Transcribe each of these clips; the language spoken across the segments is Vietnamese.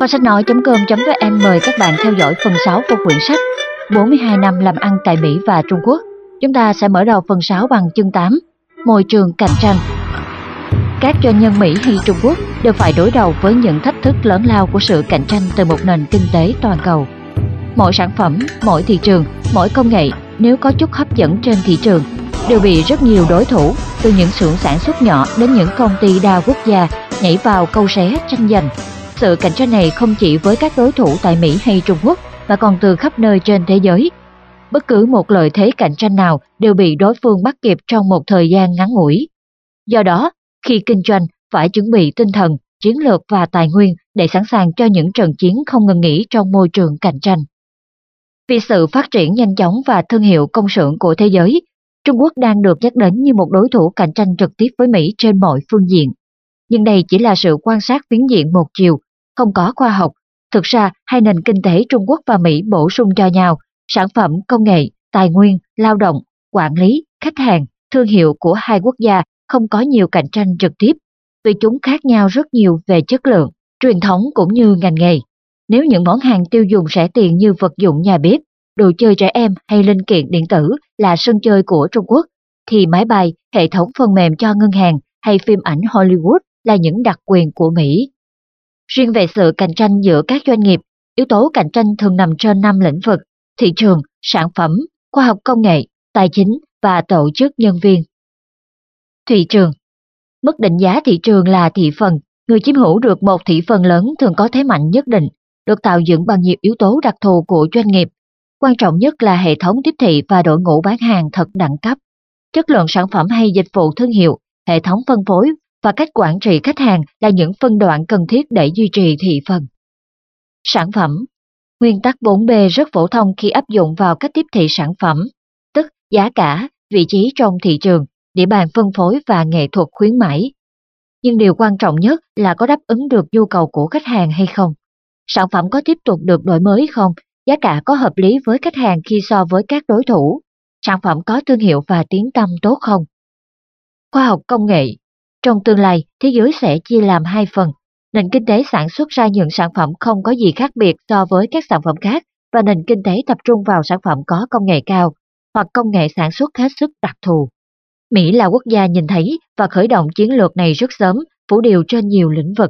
Kho sách nói.com.vn mời các bạn theo dõi phần 6 của quyển sách 42 năm làm ăn tại Mỹ và Trung Quốc. Chúng ta sẽ mở đầu phần 6 bằng chương 8, môi trường cạnh tranh. Các doanh nhân Mỹ hay Trung Quốc đều phải đối đầu với những thách thức lớn lao của sự cạnh tranh từ một nền kinh tế toàn cầu. Mỗi sản phẩm, mỗi thị trường, mỗi công nghệ nếu có chút hấp dẫn trên thị trường đều bị rất nhiều đối thủ, từ những xưởng sản xuất nhỏ đến những công ty đa quốc gia nhảy vào câu xé tranh giành. Sự cạnh tranh này không chỉ với các đối thủ tại Mỹ hay Trung Quốc mà còn từ khắp nơi trên thế giới. Bất cứ một lợi thế cạnh tranh nào đều bị đối phương bắt kịp trong một thời gian ngắn ngủi. Do đó, khi kinh doanh phải chuẩn bị tinh thần, chiến lược và tài nguyên để sẵn sàng cho những trận chiến không ngừng nghỉ trong môi trường cạnh tranh. Vì sự phát triển nhanh chóng và thương hiệu công xưởng của thế giới, Trung Quốc đang được nhắc đến như một đối thủ cạnh tranh trực tiếp với Mỹ trên mọi phương diện. Nhưng đây chỉ là sự quan sát phiến diện một chiều, không có khoa học. Thực ra, hai nền kinh tế Trung Quốc và Mỹ bổ sung cho nhau, sản phẩm, công nghệ, tài nguyên, lao động, quản lý, khách hàng, thương hiệu của hai quốc gia không có nhiều cạnh tranh trực tiếp, vì chúng khác nhau rất nhiều về chất lượng, truyền thống cũng như ngành nghề. Nếu những món hàng tiêu dùng rẻ tiền như vật dụng nhà bếp, đồ chơi trẻ em hay linh kiện điện tử là sân chơi của Trung Quốc, thì máy bay, hệ thống phần mềm cho ngân hàng hay phim ảnh Hollywood là những đặc quyền của Mỹ. Riêng về sự cạnh tranh giữa các doanh nghiệp, yếu tố cạnh tranh thường nằm trên 5 lĩnh vực: thị trường, sản phẩm, khoa học công nghệ, tài chính và tổ chức nhân viên. Thị trường. Mức định giá thị trường là thị phần. Người chiếm hữu được một thị phần lớn thường có thế mạnh nhất định, được tạo dựng bằng nhiều yếu tố đặc thù của doanh nghiệp. Quan trọng nhất là hệ thống tiếp thị và đội ngũ bán hàng thật đẳng cấp. Chất lượng sản phẩm hay dịch vụ thương hiệu, hệ thống phân phối và cách quản trị khách hàng là những phân đoạn cần thiết để duy trì thị phần. Sản phẩm. Nguyên tắc 4B rất phổ thông khi áp dụng vào cách tiếp thị sản phẩm, tức giá cả, vị trí trong thị trường, địa bàn phân phối và nghệ thuật khuyến mãi. Nhưng điều quan trọng nhất là có đáp ứng được nhu cầu của khách hàng hay không. Sản phẩm có tiếp tục được đổi mới không? Giá cả có hợp lý với khách hàng khi so với các đối thủ? Sản phẩm có thương hiệu và tiếng tăm tốt không? Khoa học công nghệ. Trong tương lai, thế giới sẽ chia làm hai phần. Nền kinh tế sản xuất ra những sản phẩm không có gì khác biệt so với các sản phẩm khác và nền kinh tế tập trung vào sản phẩm có công nghệ cao hoặc công nghệ sản xuất hết sức đặc thù. Mỹ là quốc gia nhìn thấy và khởi động chiến lược này rất sớm, phủ điều trên nhiều lĩnh vực.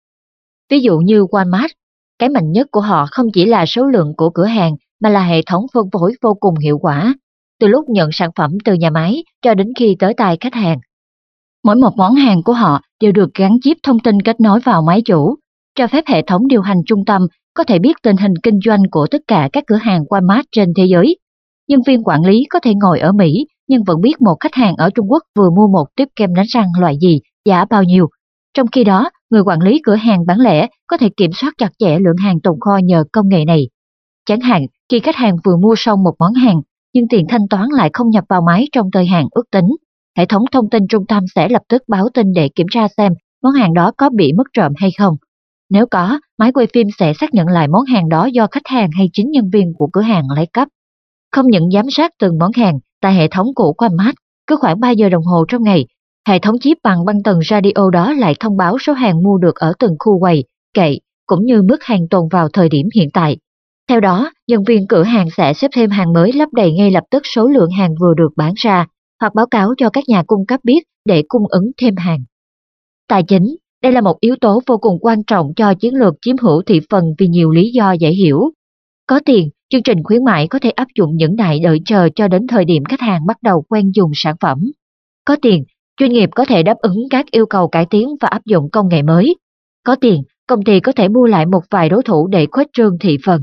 Ví dụ như Walmart, cái mạnh nhất của họ không chỉ là số lượng của cửa hàng mà là hệ thống phân phối vô cùng hiệu quả, từ lúc nhận sản phẩm từ nhà máy cho đến khi tới tay khách hàng. Mỗi một món hàng của họ đều được gắn chip thông tin kết nối vào máy chủ, cho phép hệ thống điều hành trung tâm có thể biết tình hình kinh doanh của tất cả các cửa hàng Walmart trên thế giới. Nhân viên quản lý có thể ngồi ở Mỹ nhưng vẫn biết một khách hàng ở Trung Quốc vừa mua một tiếp kem đánh răng loại gì, giá bao nhiêu. Trong khi đó, người quản lý cửa hàng bán lẻ có thể kiểm soát chặt chẽ lượng hàng tồn kho nhờ công nghệ này. Chẳng hạn, khi khách hàng vừa mua xong một món hàng, nhưng tiền thanh toán lại không nhập vào máy trong thời hạn ước tính, hệ thống thông tin trung tâm sẽ lập tức báo tin để kiểm tra xem món hàng đó có bị mất trộm hay không. Nếu có, máy quay phim sẽ xác nhận lại món hàng đó do khách hàng hay chính nhân viên của cửa hàng lấy cắp. Không những giám sát từng món hàng, tại hệ thống của Walmart, cứ khoảng 3 giờ đồng hồ trong ngày, hệ thống chip bằng băng tần radio đó lại thông báo số hàng mua được ở từng khu quầy, kệ, cũng như mức hàng tồn vào thời điểm hiện tại. Theo đó, nhân viên cửa hàng sẽ xếp thêm hàng mới lấp đầy ngay lập tức số lượng hàng vừa được bán ra, hoặc báo cáo cho các nhà cung cấp biết để cung ứng thêm hàng. Tài chính, đây là một yếu tố vô cùng quan trọng cho chiến lược chiếm hữu thị phần vì nhiều lý do dễ hiểu. Có tiền, chương trình khuyến mãi có thể áp dụng những đại đợi chờ cho đến thời điểm khách hàng bắt đầu quen dùng sản phẩm. Có tiền, doanh nghiệp có thể đáp ứng các yêu cầu cải tiến và áp dụng công nghệ mới. Có tiền, công ty có thể mua lại một vài đối thủ để khuếch trương thị phần.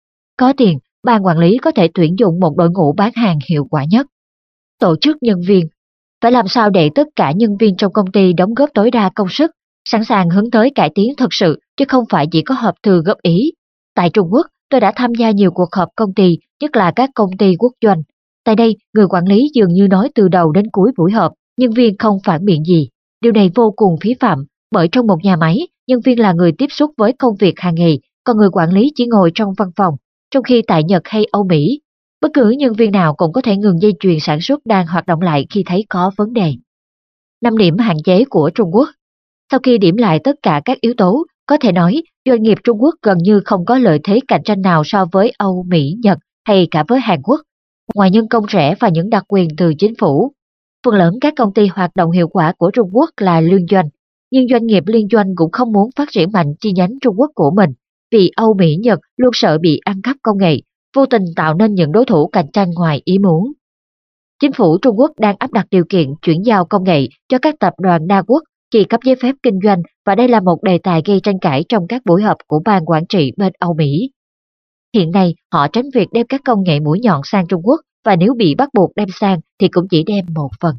Có tiền, ban quản lý có thể tuyển dụng một đội ngũ bán hàng hiệu quả nhất. Tổ chức nhân viên. Phải làm sao để tất cả nhân viên trong công ty đóng góp tối đa công sức, sẵn sàng hướng tới cải tiến thực sự, chứ không phải chỉ có họp thư góp ý. Tại Trung Quốc, tôi đã tham gia nhiều cuộc họp công ty, nhất là các công ty quốc doanh. Tại đây, người quản lý dường như nói từ đầu đến cuối buổi họp, nhân viên không phản biện gì. Điều này vô cùng phí phạm, bởi trong một nhà máy, nhân viên là người tiếp xúc với công việc hàng ngày, còn người quản lý chỉ ngồi trong văn phòng. Trong khi tại Nhật hay Âu Mỹ, bất cứ nhân viên nào cũng có thể ngừng dây chuyền sản xuất đang hoạt động lại khi thấy có vấn đề. 5 điểm hạn chế của Trung Quốc. Sau khi điểm lại tất cả các yếu tố, Có thể nói, doanh nghiệp Trung Quốc gần như không có lợi thế cạnh tranh nào so với Âu, Mỹ, Nhật hay cả với Hàn Quốc. Ngoài nhân công rẻ và những đặc quyền từ chính phủ, phần lớn các công ty hoạt động hiệu quả của Trung Quốc là liên doanh. Nhưng doanh nghiệp liên doanh cũng không muốn phát triển mạnh chi nhánh Trung Quốc của mình, vì Âu, Mỹ, Nhật luôn sợ bị ăn cắp công nghệ, vô tình tạo nên những đối thủ cạnh tranh ngoài ý muốn. Chính phủ Trung Quốc đang áp đặt điều kiện chuyển giao công nghệ cho các tập đoàn đa quốc khi cấp giấy phép kinh doanh, và đây là một đề tài gây tranh cãi trong các buổi họp của ban quản trị bên Âu Mỹ. Hiện nay, họ tránh việc đem các công nghệ mũi nhọn sang Trung Quốc, và nếu bị bắt buộc đem sang thì cũng chỉ đem một phần.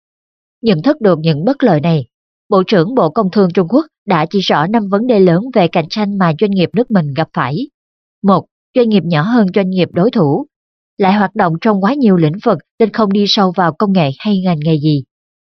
Nhận thức được những bất lợi này, Bộ trưởng Bộ Công Thương Trung Quốc đã chỉ rõ 5 vấn đề lớn về cạnh tranh mà doanh nghiệp nước mình gặp phải. 1. Doanh nghiệp nhỏ hơn doanh nghiệp đối thủ, lại hoạt động trong quá nhiều lĩnh vực nên không đi sâu vào công nghệ hay ngành nghề gì.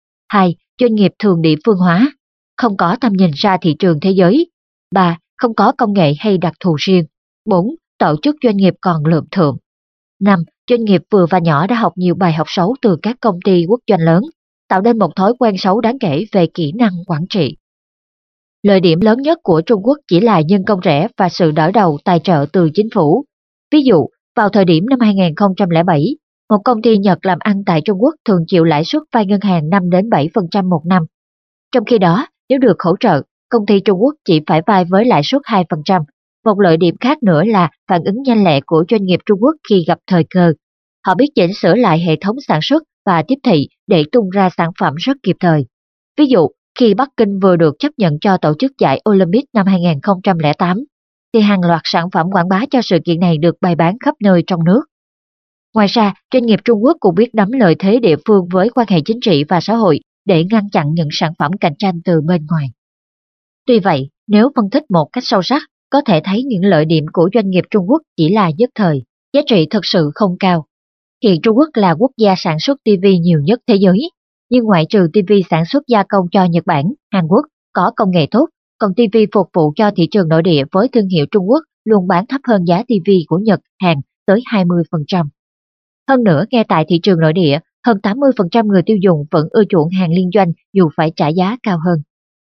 2. Doanh nghiệp thường địa phương hóa, không có tầm nhìn ra thị trường thế giới. 3. Không có công nghệ hay đặc thù riêng. 4. Tổ chức doanh nghiệp còn lượm thượm. 5. Doanh nghiệp vừa và nhỏ đã học nhiều bài học xấu từ các công ty quốc doanh lớn, tạo nên một thói quen xấu đáng kể về kỹ năng quản trị. Lợi điểm lớn nhất của Trung Quốc chỉ là nhân công rẻ và sự đỡ đầu tài trợ từ chính phủ. Ví dụ, vào thời điểm năm 2007, một công ty Nhật làm ăn tại Trung Quốc thường chịu lãi suất vay ngân hàng 5-7% một năm. Trong khi đó, nếu được hỗ trợ, công ty Trung Quốc chỉ phải vay với lãi suất 2%. Một lợi điểm khác nữa là phản ứng nhanh lẹ của doanh nghiệp Trung Quốc khi gặp thời cơ. Họ biết chỉnh sửa lại hệ thống sản xuất và tiếp thị để tung ra sản phẩm rất kịp thời. Ví dụ, khi Bắc Kinh vừa được chấp nhận cho tổ chức giải Olympic năm 2008, thì hàng loạt sản phẩm quảng bá cho sự kiện này được bày bán khắp nơi trong nước. Ngoài ra, doanh nghiệp Trung Quốc cũng biết nắm lợi thế địa phương với quan hệ chính trị và xã hội để ngăn chặn những sản phẩm cạnh tranh từ bên ngoài. Tuy vậy, nếu phân tích một cách sâu sắc, có thể thấy những lợi điểm của doanh nghiệp Trung Quốc chỉ là nhất thời, giá trị thực sự không cao. Hiện Trung Quốc là quốc gia sản xuất TV nhiều nhất thế giới, nhưng ngoại trừ TV sản xuất gia công cho Nhật Bản, Hàn Quốc có công nghệ tốt, còn TV phục vụ cho thị trường nội địa với thương hiệu Trung Quốc luôn bán thấp hơn giá TV của Nhật, Hàn tới 20%. Hơn nữa, ngay tại thị trường nội địa, hơn 80% người tiêu dùng vẫn ưa chuộng hàng liên doanh dù phải trả giá cao hơn.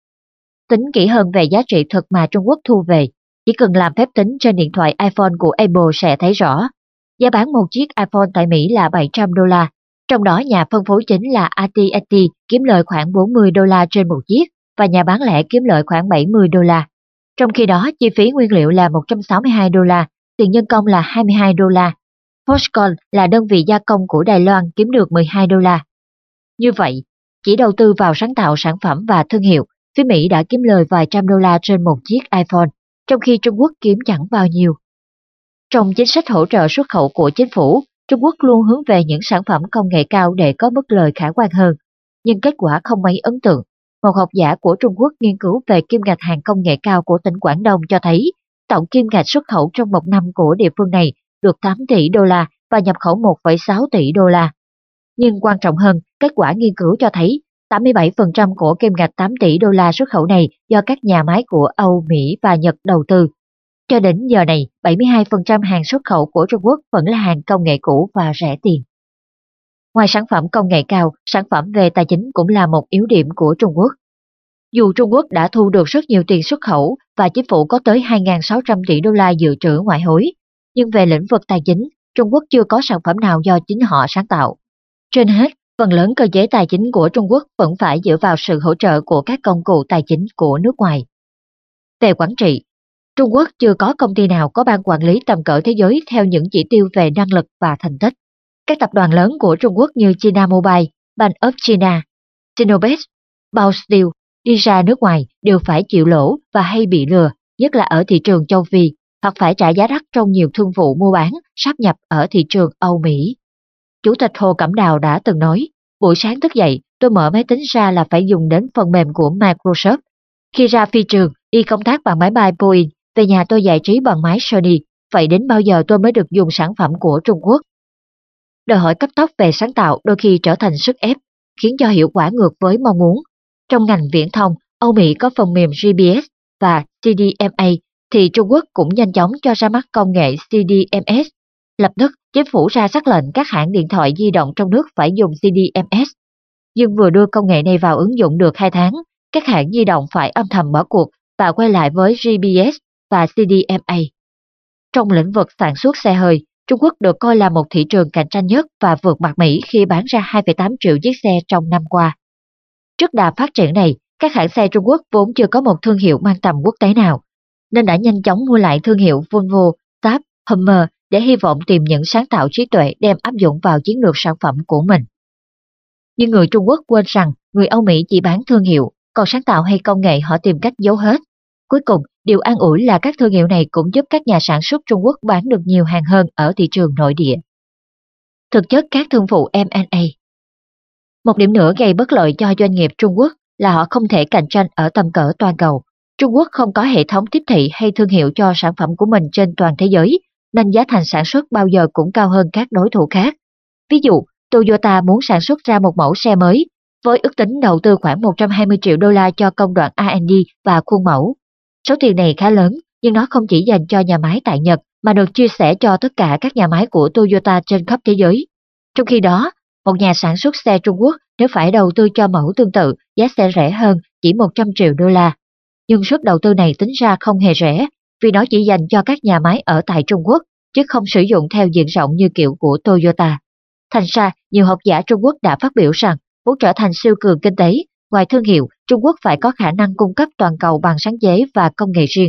Tính kỹ hơn về giá trị thực mà Trung Quốc thu về, chỉ cần làm phép tính trên điện thoại iPhone của Apple sẽ thấy rõ. Giá bán một chiếc iPhone tại Mỹ là $700, trong đó nhà phân phối chính là AT&T kiếm lợi khoảng $40 trên một chiếc và nhà bán lẻ kiếm lợi khoảng $70. Trong khi đó, chi phí nguyên liệu là $162, tiền nhân công là $22. Foxconn là đơn vị gia công của Đài Loan kiếm được $12. Như vậy, chỉ đầu tư vào sáng tạo sản phẩm và thương hiệu, phía Mỹ đã kiếm lời vài trăm đô la trên một chiếc iPhone, trong khi Trung Quốc kiếm chẳng bao nhiêu. Trong chính sách hỗ trợ xuất khẩu của chính phủ, Trung Quốc luôn hướng về những sản phẩm công nghệ cao để có mức lời khả quan hơn, nhưng kết quả không mấy ấn tượng. Một học giả của Trung Quốc nghiên cứu về kim ngạch hàng công nghệ cao của tỉnh Quảng Đông cho thấy, tổng kim ngạch xuất khẩu trong một năm của địa phương này được 8 tỷ đô la và nhập khẩu 1,6 tỷ đô la. Nhưng quan trọng hơn, kết quả nghiên cứu cho thấy 87% của kim ngạch 8 tỷ đô la xuất khẩu này do các nhà máy của Âu, Mỹ và Nhật đầu tư. Cho đến giờ này, 72% hàng xuất khẩu của Trung Quốc vẫn là hàng công nghệ cũ và rẻ tiền. Ngoài sản phẩm công nghệ cao, sản phẩm về tài chính cũng là một yếu điểm của Trung Quốc. Dù Trung Quốc đã thu được rất nhiều tiền xuất khẩu và chính phủ có tới 2.600 tỷ đô la dự trữ ngoại hối, nhưng về lĩnh vực tài chính, Trung Quốc chưa có sản phẩm nào do chính họ sáng tạo. Trên hết, phần lớn cơ chế tài chính của Trung Quốc vẫn phải dựa vào sự hỗ trợ của các công cụ tài chính của nước ngoài. Về quản trị, Trung Quốc chưa có công ty nào có ban quản lý tầm cỡ thế giới theo những chỉ tiêu về năng lực và thành tích. Các tập đoàn lớn của Trung Quốc như China Mobile, Bank of China, Sinopec, Bao Steel đi ra nước ngoài đều phải chịu lỗ và hay bị lừa, nhất là ở thị trường châu Phi, hoặc phải trả giá đắt trong nhiều thương vụ mua bán, sáp nhập ở thị trường Âu Mỹ. Chủ tịch Hồ Cẩm Đào đã từng nói, buổi sáng thức dậy, tôi mở máy tính ra là phải dùng đến phần mềm của Microsoft. Khi ra phi trường, đi công tác bằng máy bay Boeing, về nhà tôi giải trí bằng máy Sony, vậy đến bao giờ tôi mới được dùng sản phẩm của Trung Quốc? Đòi hỏi cấp tốc về sáng tạo đôi khi trở thành sức ép, khiến cho hiệu quả ngược với mong muốn. Trong ngành viễn thông, Âu Mỹ có phần mềm GPS và CDMA, thì Trung Quốc cũng nhanh chóng cho ra mắt công nghệ CDMS. Lập tức, chính phủ ra sắc lệnh các hãng điện thoại di động trong nước phải dùng CDMS. Nhưng vừa đưa công nghệ này vào ứng dụng được 2 tháng, các hãng di động phải âm thầm bỏ cuộc và quay lại với GPS và CDMA. Trong lĩnh vực sản xuất xe hơi, Trung Quốc được coi là một thị trường cạnh tranh nhất và vượt mặt Mỹ khi bán ra 2,8 triệu chiếc xe trong năm qua. Trước đà phát triển này, các hãng xe Trung Quốc vốn chưa có một thương hiệu mang tầm quốc tế nào, nên đã nhanh chóng mua lại thương hiệu Volvo, Saab, Hummer để hy vọng tìm những sáng tạo trí tuệ đem áp dụng vào chiến lược sản phẩm của mình. Nhưng người Trung Quốc quên rằng người Âu Mỹ chỉ bán thương hiệu, còn sáng tạo hay công nghệ họ tìm cách giấu hết. Cuối cùng, điều an ủi là các thương hiệu này cũng giúp các nhà sản xuất Trung Quốc bán được nhiều hàng hơn ở thị trường nội địa. Thực chất các thương vụ M&A. Một điểm nữa gây bất lợi cho doanh nghiệp Trung Quốc là họ không thể cạnh tranh ở tầm cỡ toàn cầu. Trung Quốc không có hệ thống tiếp thị hay thương hiệu cho sản phẩm của mình trên toàn thế giới, nên giá thành sản xuất bao giờ cũng cao hơn các đối thủ khác. Ví dụ, Toyota muốn sản xuất ra một mẫu xe mới, với ước tính đầu tư khoảng 120 triệu đô la cho công đoạn R&D và khuôn mẫu. Số tiền này khá lớn, nhưng nó không chỉ dành cho nhà máy tại Nhật, mà được chia sẻ cho tất cả các nhà máy của Toyota trên khắp thế giới. Trong khi đó, một nhà sản xuất xe Trung Quốc nếu phải đầu tư cho mẫu tương tự, giá sẽ rẻ hơn, chỉ 100 triệu đô la. Nhưng suất đầu tư này tính ra không hề rẻ, vì nó chỉ dành cho các nhà máy ở tại Trung Quốc, chứ không sử dụng theo diện rộng như kiểu của Toyota. Thành ra, nhiều học giả Trung Quốc đã phát biểu rằng, muốn trở thành siêu cường kinh tế, ngoài thương hiệu, Trung Quốc phải có khả năng cung cấp toàn cầu bằng sáng chế và công nghệ riêng.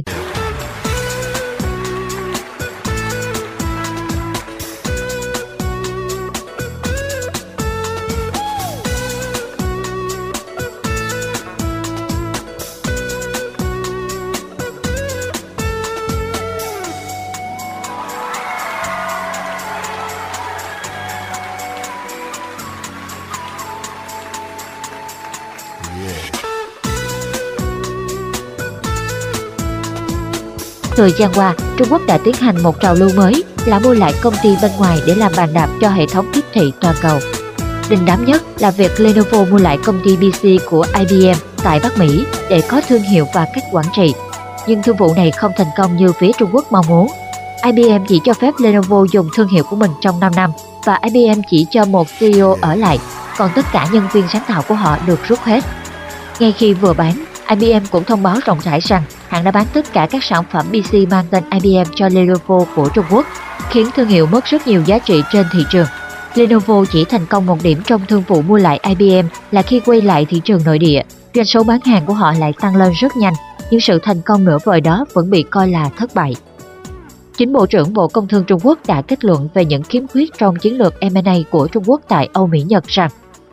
Thời gian qua, Trung Quốc đã tiến hành một trào lưu mới là mua lại công ty bên ngoài để làm bàn đạp cho hệ thống tiếp thị toàn cầu. Đình đám nhất là việc Lenovo mua lại công ty PC của IBM tại Bắc Mỹ để có thương hiệu và cách quản trị. Nhưng thương vụ này không thành công như phía Trung Quốc mong muốn. IBM chỉ cho phép Lenovo dùng thương hiệu của mình trong 5 năm và IBM chỉ cho một CEO ở lại, còn tất cả nhân viên sáng tạo của họ được rút hết. Ngay khi vừa bán, IBM cũng thông báo rộng rãi rằng hãng đã bán tất cả các sản phẩm PC mang tên IBM cho Lenovo của Trung Quốc, khiến thương hiệu mất rất nhiều giá trị trên thị trường. Lenovo chỉ thành công một điểm trong thương vụ mua lại IBM là khi quay lại thị trường nội địa, doanh số bán hàng của họ lại tăng lên rất nhanh, nhưng sự thành công nửa vời đó vẫn bị coi là thất bại. Chính Bộ trưởng Bộ Công Thương Trung Quốc đã kết luận về những khiếm khuyết trong chiến lược M&A của Trung Quốc tại Âu Mỹ Nhật rằng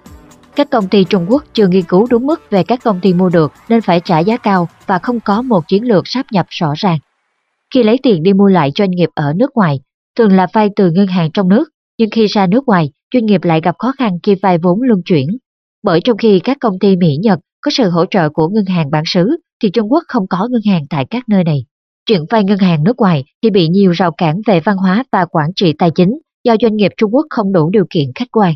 các công ty Trung Quốc chưa nghiên cứu đúng mức về các công ty mua được nên phải trả giá cao và không có một chiến lược sáp nhập rõ ràng. Khi lấy tiền đi mua lại doanh nghiệp ở nước ngoài, thường là vay từ ngân hàng trong nước, nhưng khi ra nước ngoài, doanh nghiệp lại gặp khó khăn khi vay vốn luân chuyển. Bởi trong khi các công ty Mỹ Nhật có sự hỗ trợ của ngân hàng bản xứ, thì Trung Quốc không có ngân hàng tại các nơi này. Chuyện vay ngân hàng nước ngoài thì bị nhiều rào cản về văn hóa và quản trị tài chính do doanh nghiệp Trung Quốc không đủ điều kiện khách quan.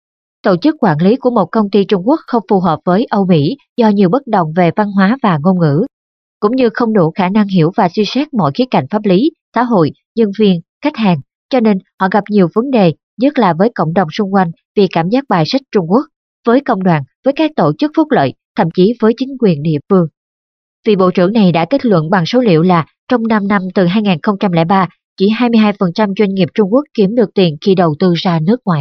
Tổ chức quản lý của một công ty Trung Quốc không phù hợp với Âu Mỹ do nhiều bất đồng về văn hóa và ngôn ngữ, cũng như không đủ khả năng hiểu và suy xét mọi khía cạnh pháp lý, xã hội, nhân viên, khách hàng, cho nên họ gặp nhiều vấn đề, nhất là với cộng đồng xung quanh vì cảm giác bài xích Trung Quốc, với công đoàn, với các tổ chức phúc lợi, thậm chí với chính quyền địa phương. Vị bộ trưởng này đã kết luận bằng số liệu là trong 5 năm từ 2003, chỉ 22% doanh nghiệp Trung Quốc kiếm được tiền khi đầu tư ra nước ngoài.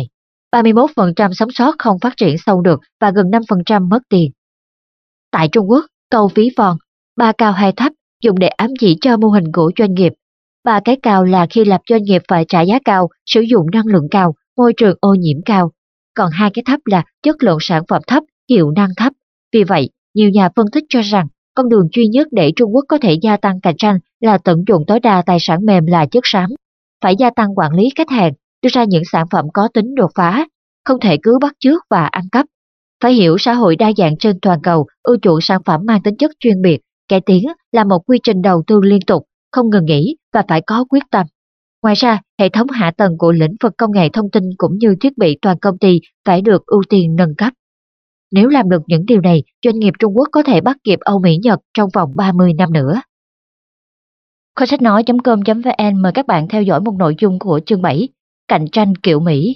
31% sống sót không phát triển sâu được và gần 5% mất tiền. Tại Trung Quốc, câu ví von, 3 cao 2 thấp dùng để ám chỉ cho mô hình của doanh nghiệp. 3 cái cao là khi lập doanh nghiệp phải trả giá cao, sử dụng năng lượng cao, môi trường ô nhiễm cao. Còn 2 cái thấp là chất lượng sản phẩm thấp, hiệu năng thấp. Vì vậy, nhiều nhà phân tích cho rằng con đường duy nhất để Trung Quốc có thể gia tăng cạnh tranh là tận dụng tối đa tài sản mềm là chất xám. Phải gia tăng quản lý khách hàng, đưa ra những sản phẩm có tính đột phá, không thể cứ bắt chước và ăn cắp. Phải hiểu xã hội đa dạng trên toàn cầu, ưa chuộng sản phẩm mang tính chất chuyên biệt, cải tiến là một quy trình đầu tư liên tục, không ngừng nghỉ và phải có quyết tâm. Ngoài ra, hệ thống hạ tầng của lĩnh vực công nghệ thông tin cũng như thiết bị toàn công ty phải được ưu tiên nâng cấp. Nếu làm được những điều này, doanh nghiệp Trung Quốc có thể bắt kịp Âu Mỹ Nhật trong vòng 30 năm nữa. Kho sách nói.com.vn mời các bạn theo dõi một nội dung của chương 7, cạnh tranh kiểu Mỹ.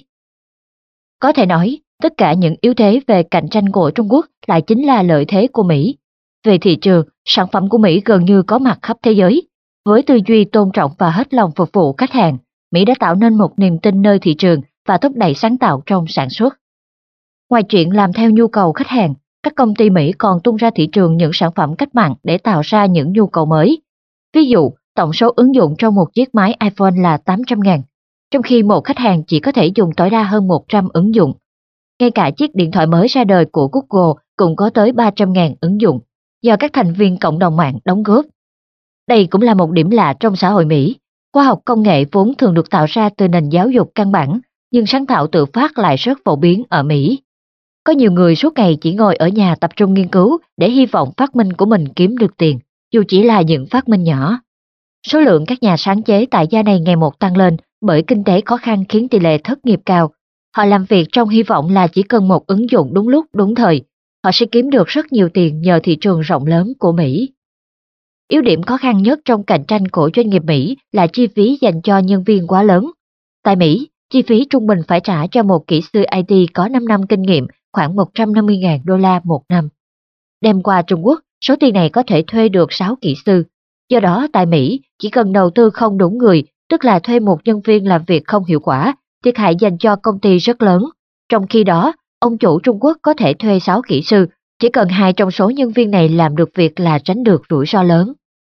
Có thể nói, tất cả những yếu thế về cạnh tranh của Trung Quốc lại chính là lợi thế của Mỹ. Về thị trường, sản phẩm của Mỹ gần như có mặt khắp thế giới. Với tư duy tôn trọng và hết lòng phục vụ khách hàng, Mỹ đã tạo nên một niềm tin nơi thị trường và thúc đẩy sáng tạo trong sản xuất. Ngoài chuyện làm theo nhu cầu khách hàng, các công ty Mỹ còn tung ra thị trường những sản phẩm cách mạng để tạo ra những nhu cầu mới. Ví dụ, tổng số ứng dụng trong một chiếc máy iPhone là 800.000, trong khi một khách hàng chỉ có thể dùng tối đa hơn 100 ứng dụng. Ngay cả chiếc điện thoại mới ra đời của Google cũng có tới 300.000 ứng dụng, do các thành viên cộng đồng mạng đóng góp. Đây cũng là một điểm lạ trong xã hội Mỹ. Khoa học công nghệ vốn thường được tạo ra từ nền giáo dục căn bản, nhưng sáng tạo tự phát lại rất phổ biến ở Mỹ. Có nhiều người suốt ngày chỉ ngồi ở nhà tập trung nghiên cứu để hy vọng phát minh của mình kiếm được tiền, dù chỉ là những phát minh nhỏ. Số lượng các nhà sáng chế tại gia này ngày một tăng lên bởi kinh tế khó khăn khiến tỷ lệ thất nghiệp cao. Họ làm việc trong hy vọng là chỉ cần một ứng dụng đúng lúc, đúng thời, họ sẽ kiếm được rất nhiều tiền nhờ thị trường rộng lớn của Mỹ. Yếu điểm khó khăn nhất trong cạnh tranh của doanh nghiệp Mỹ là chi phí dành cho nhân viên quá lớn. Tại Mỹ, chi phí trung bình phải trả cho một kỹ sư IT có 5 năm kinh nghiệm khoảng 150.000 đô la một năm. Đem qua Trung Quốc, số tiền này có thể thuê được 6 kỹ sư. Do đó, tại Mỹ, chỉ cần đầu tư không đúng người, tức là thuê một nhân viên làm việc không hiệu quả, thiệt hại dành cho công ty rất lớn. Trong khi đó, ông chủ Trung Quốc có thể thuê 6 kỹ sư, chỉ cần 2 trong số nhân viên này làm được việc là tránh được rủi ro lớn.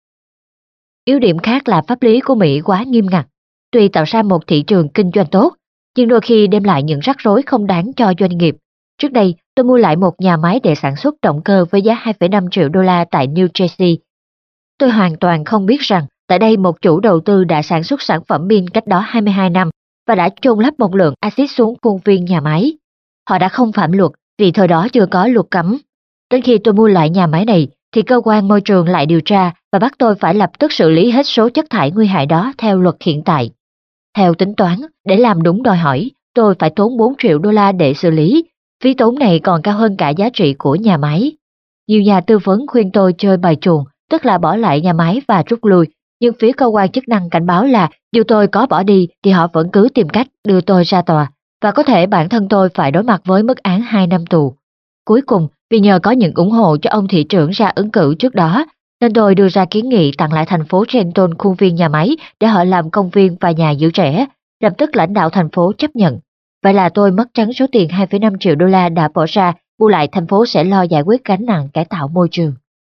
Yếu điểm khác là pháp lý của Mỹ quá nghiêm ngặt. Tuy tạo ra một thị trường kinh doanh tốt, nhưng đôi khi đem lại những rắc rối không đáng cho doanh nghiệp. Trước đây, tôi mua lại một nhà máy để sản xuất động cơ với giá 2,5 triệu đô la tại New Jersey. Tôi hoàn toàn không biết rằng tại đây một chủ đầu tư đã sản xuất sản phẩm pin cách đó 22 năm và đã chôn lấp một lượng axit xuống khuôn viên nhà máy. Họ đã không phạm luật vì thời đó chưa có luật cấm. Đến khi tôi mua lại nhà máy này thì cơ quan môi trường lại điều tra và bắt tôi phải lập tức xử lý hết số chất thải nguy hại đó theo luật hiện tại. Theo tính toán, để làm đúng đòi hỏi, tôi phải tốn 4 triệu đô la để xử lý. Phí tốn này còn cao hơn cả giá trị của nhà máy. Nhiều nhà tư vấn khuyên tôi chơi bài chuồng, tức là bỏ lại nhà máy và rút lui, nhưng phía cơ quan chức năng cảnh báo là dù tôi có bỏ đi thì họ vẫn cứ tìm cách đưa tôi ra tòa, và có thể bản thân tôi phải đối mặt với mức án 2 năm tù. Cuối cùng, vì nhờ có những ủng hộ cho ông thị trưởng ra ứng cử trước đó, nên tôi đưa ra kiến nghị tặng lại thành phố Trenton khuôn viên nhà máy để họ làm công viên và nhà giữ trẻ. Lập tức lãnh đạo thành phố chấp nhận. Vậy là tôi mất trắng số tiền 2,5 triệu đô la đã bỏ ra, bù lại thành phố sẽ lo giải quyết gánh nặng cải tạo môi trường.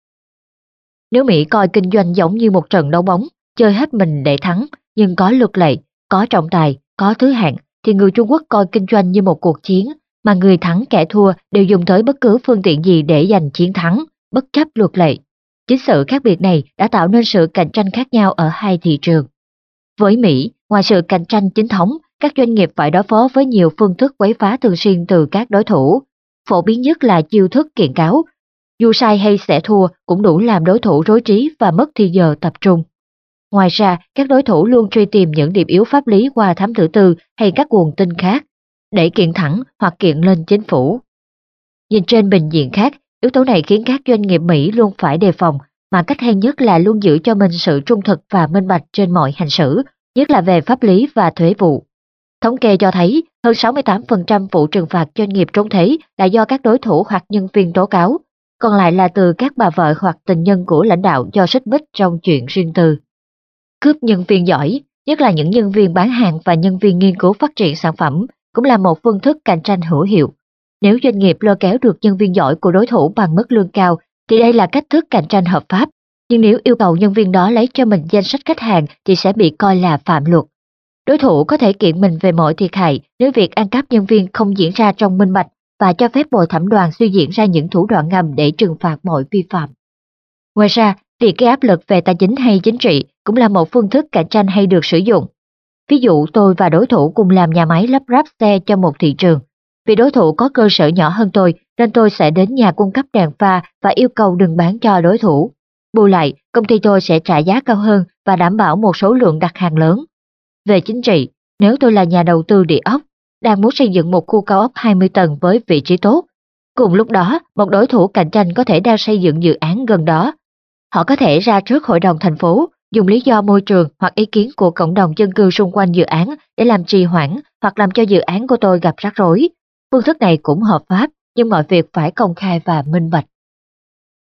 Nếu Mỹ coi kinh doanh giống như một trận đấu bóng, chơi hết mình để thắng, nhưng có luật lệ, có trọng tài, có thứ hạng, thì người Trung Quốc coi kinh doanh như một cuộc chiến, mà người thắng kẻ thua đều dùng tới bất cứ phương tiện gì để giành chiến thắng, bất chấp luật lệ. Chính sự khác biệt này đã tạo nên sự cạnh tranh khác nhau ở hai thị trường. Với Mỹ, ngoài sự cạnh tranh chính thống, các doanh nghiệp phải đối phó với nhiều phương thức quấy phá thường xuyên từ các đối thủ. Phổ biến nhất là chiêu thức kiện cáo. Dù sai hay sẽ thua cũng đủ làm đối thủ rối trí và mất thì giờ tập trung. Ngoài ra, các đối thủ luôn truy tìm những điểm yếu pháp lý qua thám tử tư hay các nguồn tin khác, để kiện thẳng hoặc kiện lên chính phủ. Nhìn trên bình diện khác, yếu tố này khiến các doanh nghiệp Mỹ luôn phải đề phòng, mà cách hay nhất là luôn giữ cho mình sự trung thực và minh bạch trên mọi hành xử, nhất là về pháp lý và thuế vụ. Thống kê cho thấy hơn 68% vụ trừng phạt doanh nghiệp trốn thuế là do các đối thủ hoặc nhân viên tố cáo, còn lại là từ các bà vợ hoặc tình nhân của lãnh đạo do xích mích trong chuyện riêng tư. Cướp nhân viên giỏi, nhất là những nhân viên bán hàng và nhân viên nghiên cứu phát triển sản phẩm, cũng là một phương thức cạnh tranh hữu hiệu. Nếu doanh nghiệp lôi kéo được nhân viên giỏi của đối thủ bằng mức lương cao, thì đây là cách thức cạnh tranh hợp pháp. Nhưng nếu yêu cầu nhân viên đó lấy cho mình danh sách khách hàng thì sẽ bị coi là phạm luật. Đối thủ có thể kiện mình về mọi thiệt hại nếu việc ăn cắp nhân viên không diễn ra trong minh bạch và cho phép bồi thẩm đoàn suy diễn ra những thủ đoạn ngầm để trừng phạt mọi vi phạm. Ngoài ra, việc gây áp lực về tài chính hay chính trị cũng là một phương thức cạnh tranh hay được sử dụng. Ví dụ tôi và đối thủ cùng làm nhà máy lắp ráp xe cho một thị trường. Vì đối thủ có cơ sở nhỏ hơn tôi nên tôi sẽ đến nhà cung cấp đèn pha và yêu cầu đừng bán cho đối thủ. Bù lại, công ty tôi sẽ trả giá cao hơn và đảm bảo một số lượng đặt hàng lớn. Về chính trị, nếu tôi là nhà đầu tư địa ốc, đang muốn xây dựng một khu cao ốc 20 tầng với vị trí tốt, cùng lúc đó một đối thủ cạnh tranh có thể đang xây dựng dự án gần đó. Họ có thể ra trước hội đồng thành phố, dùng lý do môi trường hoặc ý kiến của cộng đồng dân cư xung quanh dự án để làm trì hoãn hoặc làm cho dự án của tôi gặp rắc rối. Phương thức này cũng hợp pháp, nhưng mọi việc phải công khai và minh bạch.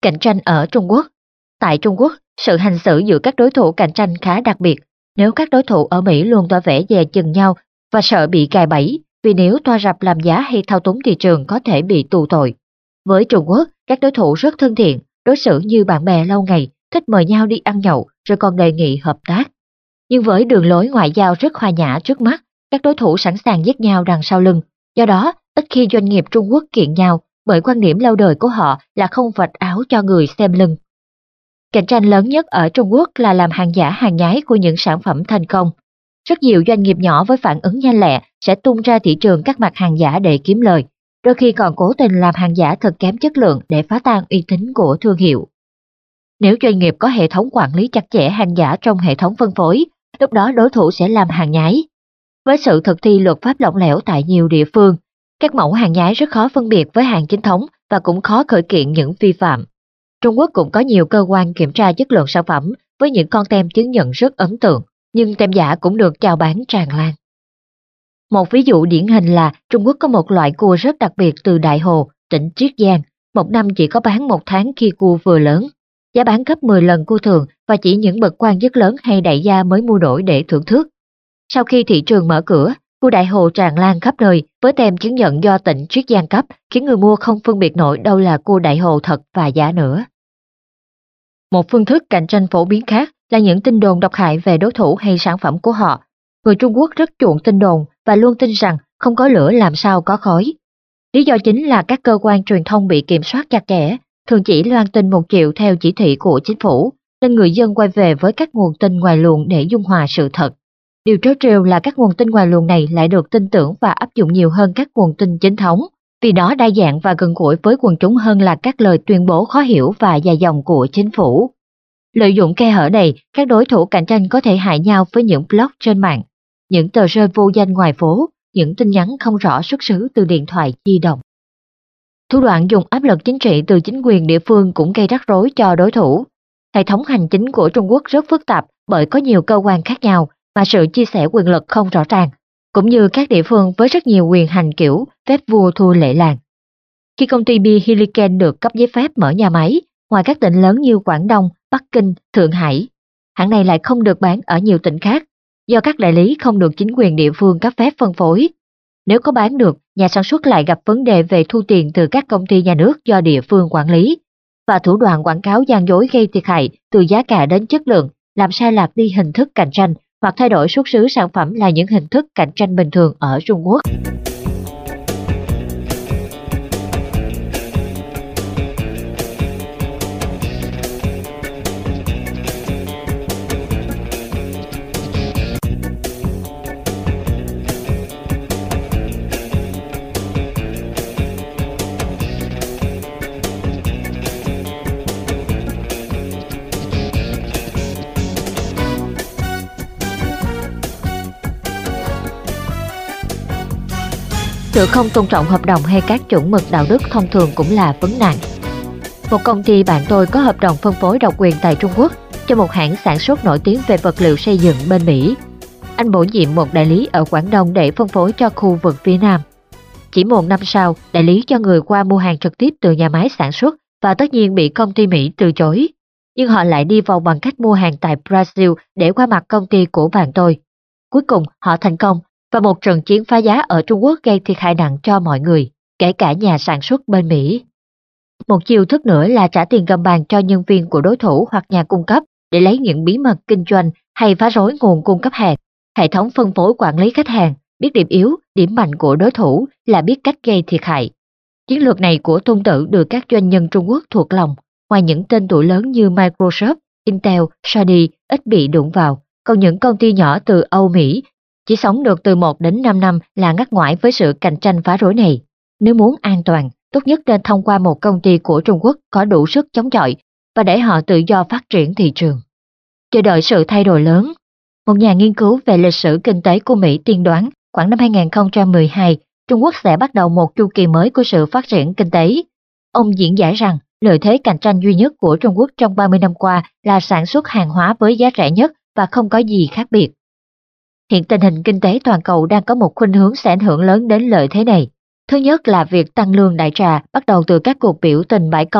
Cạnh tranh ở Trung Quốc. Tại Trung Quốc, sự hành xử giữa các đối thủ cạnh tranh khá đặc biệt. Nếu các đối thủ ở Mỹ luôn tỏ vẻ dè chừng nhau và sợ bị gài bẫy, vì nếu toa rập làm giá hay thao túng thị trường có thể bị tù tội. Với Trung Quốc, các đối thủ rất thân thiện, đối xử như bạn bè lâu ngày, thích mời nhau đi ăn nhậu rồi còn đề nghị hợp tác. Nhưng với đường lối ngoại giao rất hòa nhã trước mắt, các đối thủ sẵn sàng giết nhau đằng sau lưng. Do đó, ít khi doanh nghiệp Trung Quốc kiện nhau, bởi quan điểm lâu đời của họ là không vạch áo cho người xem lưng. Cạnh tranh lớn nhất ở Trung Quốc là làm hàng giả hàng nhái của những sản phẩm thành công. Rất nhiều doanh nghiệp nhỏ với phản ứng nhanh lẹ sẽ tung ra thị trường các mặt hàng giả để kiếm lời, đôi khi còn cố tình làm hàng giả thật kém chất lượng để phá tan uy tín của thương hiệu. Nếu doanh nghiệp có hệ thống quản lý chặt chẽ hàng giả trong hệ thống phân phối, lúc đó đối thủ sẽ làm hàng nhái. Với sự thực thi luật pháp lỏng lẻo tại nhiều địa phương, các mẫu hàng nhái rất khó phân biệt với hàng chính thống và cũng khó khởi kiện những vi phạm. Trung Quốc cũng có nhiều cơ quan kiểm tra chất lượng sản phẩm với những con tem chứng nhận rất ấn tượng, nhưng tem giả cũng được chào bán tràn lan. Một ví dụ điển hình là Trung Quốc có một loại cua rất đặc biệt từ Đại Hồ, tỉnh Chiết Giang, một năm chỉ có bán 1 tháng khi cua vừa lớn. Giá bán gấp 10 lần cua thường và chỉ những bậc quan chức lớn hay đại gia mới mua nổi để thưởng thức. Sau khi thị trường mở cửa, cua Đại Hồ tràn lan khắp nơi với tem chứng nhận do tỉnh Chiết Giang cấp, khiến người mua không phân biệt nổi đâu là cua Đại Hồ thật và giả nữa. Một phương thức cạnh tranh phổ biến khác là những tin đồn độc hại về đối thủ hay sản phẩm của họ. Người Trung Quốc rất chuộng tin đồn và luôn tin rằng không có lửa làm sao có khói. Lý do chính là các cơ quan truyền thông bị kiểm soát chặt chẽ, thường chỉ loan tin một chiều theo chỉ thị của chính phủ, nên người dân quay về với các nguồn tin ngoài luồng để dung hòa sự thật. Điều trớ trêu là các nguồn tin ngoài luồng này lại được tin tưởng và áp dụng nhiều hơn các nguồn tin chính thống, vì nó đa dạng và gần gũi với quần chúng hơn là các lời tuyên bố khó hiểu và dài dòng của chính phủ. Lợi dụng khe hở này, các đối thủ cạnh tranh có thể hại nhau với những blog trên mạng, những tờ rơi vô danh ngoài phố, những tin nhắn không rõ xuất xứ từ điện thoại di động. Thủ đoạn dùng áp lực chính trị từ chính quyền địa phương cũng gây rắc rối cho đối thủ. Hệ thống hành chính của Trung Quốc rất phức tạp bởi có nhiều cơ quan khác nhau mà sự chia sẻ quyền lực không rõ ràng, cũng như các địa phương với rất nhiều quyền hành kiểu phép vua thua lệ làng. Khi công ty bia Heineken được cấp giấy phép mở nhà máy, ngoài các tỉnh lớn như Quảng Đông, Bắc Kinh, Thượng Hải, hãng này lại không được bán ở nhiều tỉnh khác, do các đại lý không được chính quyền địa phương cấp phép phân phối. Nếu có bán được, nhà sản xuất lại gặp vấn đề về thu tiền từ các công ty nhà nước do địa phương quản lý, và thủ đoạn quảng cáo gian dối gây thiệt hại từ giá cả đến chất lượng, làm sai lạc đi hình thức cạnh tranh hoặc thay đổi xuất xứ sản phẩm là những hình thức cạnh tranh bình thường ở Trung Quốc. Sự không tôn trọng hợp đồng hay các chuẩn mực đạo đức thông thường cũng là vấn nạn. Một công ty bạn tôi có hợp đồng phân phối độc quyền tại Trung Quốc cho một hãng sản xuất nổi tiếng về vật liệu xây dựng bên Mỹ. Anh bổ nhiệm một đại lý ở Quảng Đông để phân phối cho khu vực phía Nam. Chỉ 1 năm sau, đại lý cho người qua mua hàng trực tiếp từ nhà máy sản xuất và tất nhiên bị công ty Mỹ từ chối. Nhưng họ lại đi vào bằng cách mua hàng tại Brazil để qua mặt công ty của bạn tôi. Cuối cùng họ thành công và một trận chiến phá giá ở Trung Quốc gây thiệt hại nặng cho mọi người, kể cả nhà sản xuất bên Mỹ. Một chiêu thức nữa là trả tiền gầm bàn cho nhân viên của đối thủ hoặc nhà cung cấp để lấy những bí mật kinh doanh hay phá rối nguồn cung cấp hàng. Hệ thống phân phối quản lý khách hàng, biết điểm yếu, điểm mạnh của đối thủ là biết cách gây thiệt hại. Chiến lược này của Tôn Tử được các doanh nhân Trung Quốc thuộc lòng, ngoài những tên tuổi lớn như Microsoft, Intel, Sony ít bị đụng vào, còn những công ty nhỏ từ Âu Mỹ chỉ sống được từ 1 đến 5 năm là ngắt ngoải với sự cạnh tranh phá rối này. Nếu muốn an toàn, tốt nhất nên thông qua một công ty của Trung Quốc có đủ sức chống chọi và để họ tự do phát triển thị trường. Chờ đợi sự thay đổi lớn. Một nhà nghiên cứu về lịch sử kinh tế của Mỹ tiên đoán khoảng năm 2012, Trung Quốc sẽ bắt đầu một chu kỳ mới của sự phát triển kinh tế. Ông diễn giải rằng lợi thế cạnh tranh duy nhất của Trung Quốc trong 30 năm qua là sản xuất hàng hóa với giá rẻ nhất và không có gì khác biệt. Hiện tình hình kinh tế toàn cầu đang có một khuynh hướng sẽ ảnh hưởng lớn đến lợi thế này. Thứ nhất là việc tăng lương đại trà bắt đầu từ các cuộc biểu tình bãi công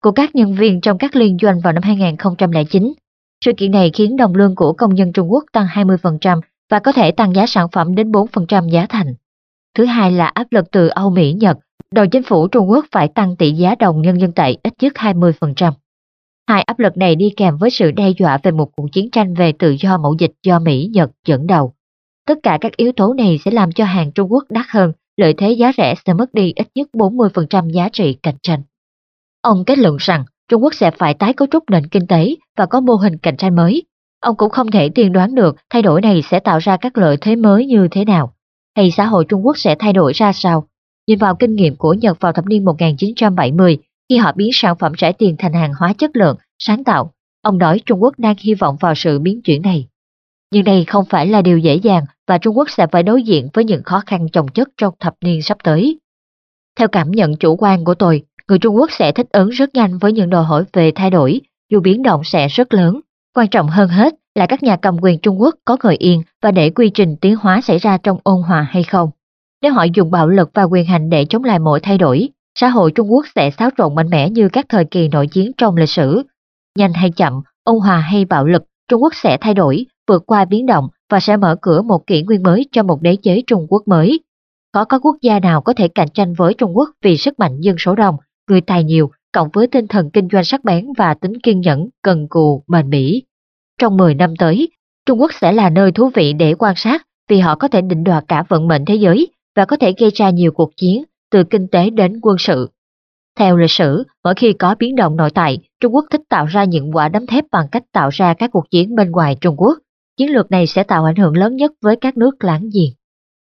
của các nhân viên trong các liên doanh vào năm 2009. Sự kiện này khiến đồng lương của công nhân Trung Quốc tăng 20% và có thể tăng giá sản phẩm đến 4% giá thành. Thứ hai là áp lực từ Âu Mỹ Nhật, đòi chính phủ Trung Quốc phải tăng tỷ giá đồng nhân dân tệ ít nhất 20%. Hai áp lực này đi kèm với sự đe dọa về một cuộc chiến tranh về tự do mậu dịch do Mỹ Nhật dẫn đầu. Tất cả các yếu tố này sẽ làm cho hàng Trung Quốc đắt hơn, lợi thế giá rẻ sẽ mất đi ít nhất 40% giá trị cạnh tranh. Ông kết luận rằng Trung Quốc sẽ phải tái cấu trúc nền kinh tế và có mô hình cạnh tranh mới. Ông cũng không thể tiên đoán được thay đổi này sẽ tạo ra các lợi thế mới như thế nào, hay xã hội Trung Quốc sẽ thay đổi ra sao. Nhìn vào kinh nghiệm của Nhật vào thập niên 1970, khi họ biến sản phẩm rẻ tiền thành hàng hóa chất lượng, sáng tạo, ông nói Trung Quốc đang hy vọng vào sự biến chuyển này. Nhưng đây không phải là điều dễ dàng và Trung Quốc sẽ phải đối diện với những khó khăn chồng chất trong thập niên sắp tới. Theo cảm nhận chủ quan của tôi, người Trung Quốc sẽ thích ứng rất nhanh với những đòi hỏi về thay đổi, dù biến động sẽ rất lớn. Quan trọng hơn hết là các nhà cầm quyền Trung Quốc có ngồi yên và để quy trình tiến hóa xảy ra trong ôn hòa hay không. Nếu họ dùng bạo lực và quyền hành để chống lại mọi thay đổi, xã hội Trung Quốc sẽ xáo trộn mạnh mẽ như các thời kỳ nội chiến trong lịch sử. Nhanh hay chậm, ôn hòa hay bạo lực, Trung Quốc sẽ thay đổi, vượt qua biến động và sẽ mở cửa một kỷ nguyên mới cho một đế chế Trung Quốc mới. Khó có quốc gia nào có thể cạnh tranh với Trung Quốc vì sức mạnh dân số đông, người tài nhiều, cộng với tinh thần kinh doanh sắc bén và tính kiên nhẫn, cần cù, bền bỉ. Trong 10 năm tới, Trung Quốc sẽ là nơi thú vị để quan sát vì họ có thể định đoạt cả vận mệnh thế giới và có thể gây ra nhiều cuộc chiến, từ kinh tế đến quân sự. Theo lịch sử, mỗi khi có biến động nội tại, Trung Quốc thích tạo ra những quả đấm thép bằng cách tạo ra các cuộc chiến bên ngoài Trung Quốc. Chiến lược này sẽ tạo ảnh hưởng lớn nhất với các nước láng giềng.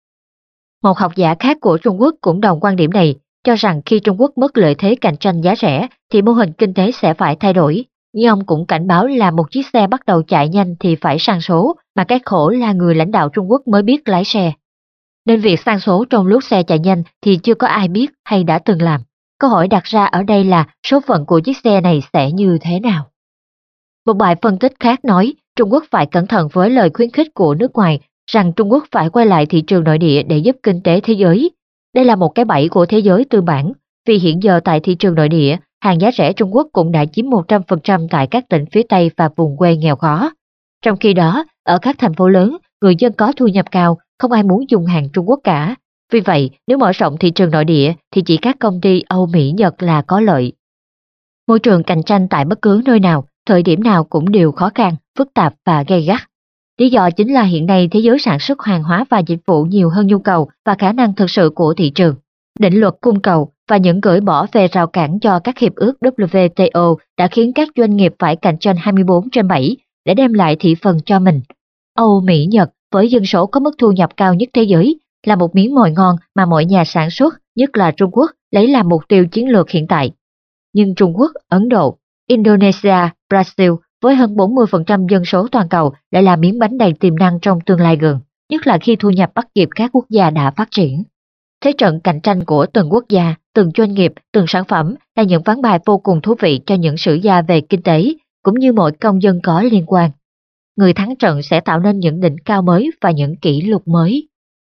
Một học giả khác của Trung Quốc cũng đồng quan điểm này, cho rằng khi Trung Quốc mất lợi thế cạnh tranh giá rẻ thì mô hình kinh tế sẽ phải thay đổi. Nhưng ông cũng cảnh báo là một chiếc xe bắt đầu chạy nhanh thì phải sang số, mà cái khổ là người lãnh đạo Trung Quốc mới biết lái xe. Nên việc sang số trong lúc xe chạy nhanh thì chưa có ai biết hay đã từng làm. Câu hỏi đặt ra ở đây là số phận của chiếc xe này sẽ như thế nào? Một bài phân tích khác nói Trung Quốc phải cẩn thận với lời khuyến khích của nước ngoài rằng Trung Quốc phải quay lại thị trường nội địa để giúp kinh tế thế giới. Đây là một cái bẫy của thế giới tư bản, vì hiện giờ tại thị trường nội địa, hàng giá rẻ Trung Quốc cũng đã chiếm 100% tại các tỉnh phía Tây và vùng quê nghèo khó. Trong khi đó, ở các thành phố lớn, người dân có thu nhập cao, không ai muốn dùng hàng Trung Quốc cả. Vì vậy, nếu mở rộng thị trường nội địa thì chỉ các công ty Âu Mỹ Nhật là có lợi. Môi trường cạnh tranh tại bất cứ nơi nào, thời điểm nào cũng đều khó khăn, phức tạp và gay gắt. Lý do chính là hiện nay thế giới sản xuất hàng hóa và dịch vụ nhiều hơn nhu cầu và khả năng thực sự của thị trường. Định luật cung cầu và những gỡ bỏ về rào cản cho các hiệp ước WTO đã khiến các doanh nghiệp phải cạnh tranh 24/7 để đem lại thị phần cho mình. Âu, Mỹ, Nhật với dân số có mức thu nhập cao nhất thế giới là một miếng mồi ngon mà mọi nhà sản xuất, nhất là Trung Quốc, lấy làm mục tiêu chiến lược hiện tại. Nhưng Trung Quốc, Ấn Độ, Indonesia, Brazil với hơn 40% dân số toàn cầu lại là miếng bánh đầy tiềm năng trong tương lai gần, nhất là khi thu nhập bắt kịp các quốc gia đã phát triển. Thế trận cạnh tranh của từng quốc gia, từng doanh nghiệp, từng sản phẩm là những ván bài vô cùng thú vị cho những sử gia về kinh tế, cũng như mọi công dân có liên quan. Người thắng trận sẽ tạo nên những đỉnh cao mới và những kỷ lục mới.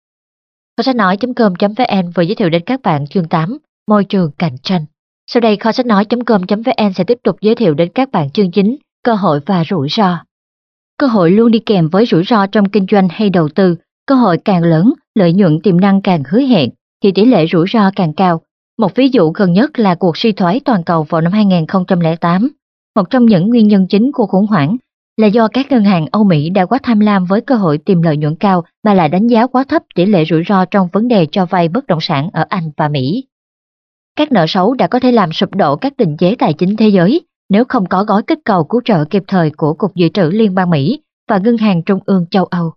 Kho sách nói.com.vn vừa giới thiệu đến các bạn chương 8, môi trường cạnh tranh. Sau đây kho sách nói.com.vn sẽ tiếp tục giới thiệu đến các bạn chương 9, cơ hội và rủi ro. Cơ hội luôn đi kèm với rủi ro trong kinh doanh hay đầu tư. Cơ hội càng lớn, lợi nhuận tiềm năng càng hứa hẹn, thì tỷ lệ rủi ro càng cao. Một ví dụ gần nhất là cuộc suy thoái toàn cầu vào năm 2008. Một trong những nguyên nhân chính của khủng hoảng là do các ngân hàng Âu Mỹ đã quá tham lam với cơ hội tìm lợi nhuận cao mà lại đánh giá quá thấp tỷ lệ rủi ro trong vấn đề cho vay bất động sản ở Anh và Mỹ. Các nợ xấu đã có thể làm sụp đổ các định chế tài chính thế giới nếu không có gói kích cầu cứu trợ kịp thời của Cục Dự trữ Liên bang Mỹ và Ngân hàng Trung ương châu Âu.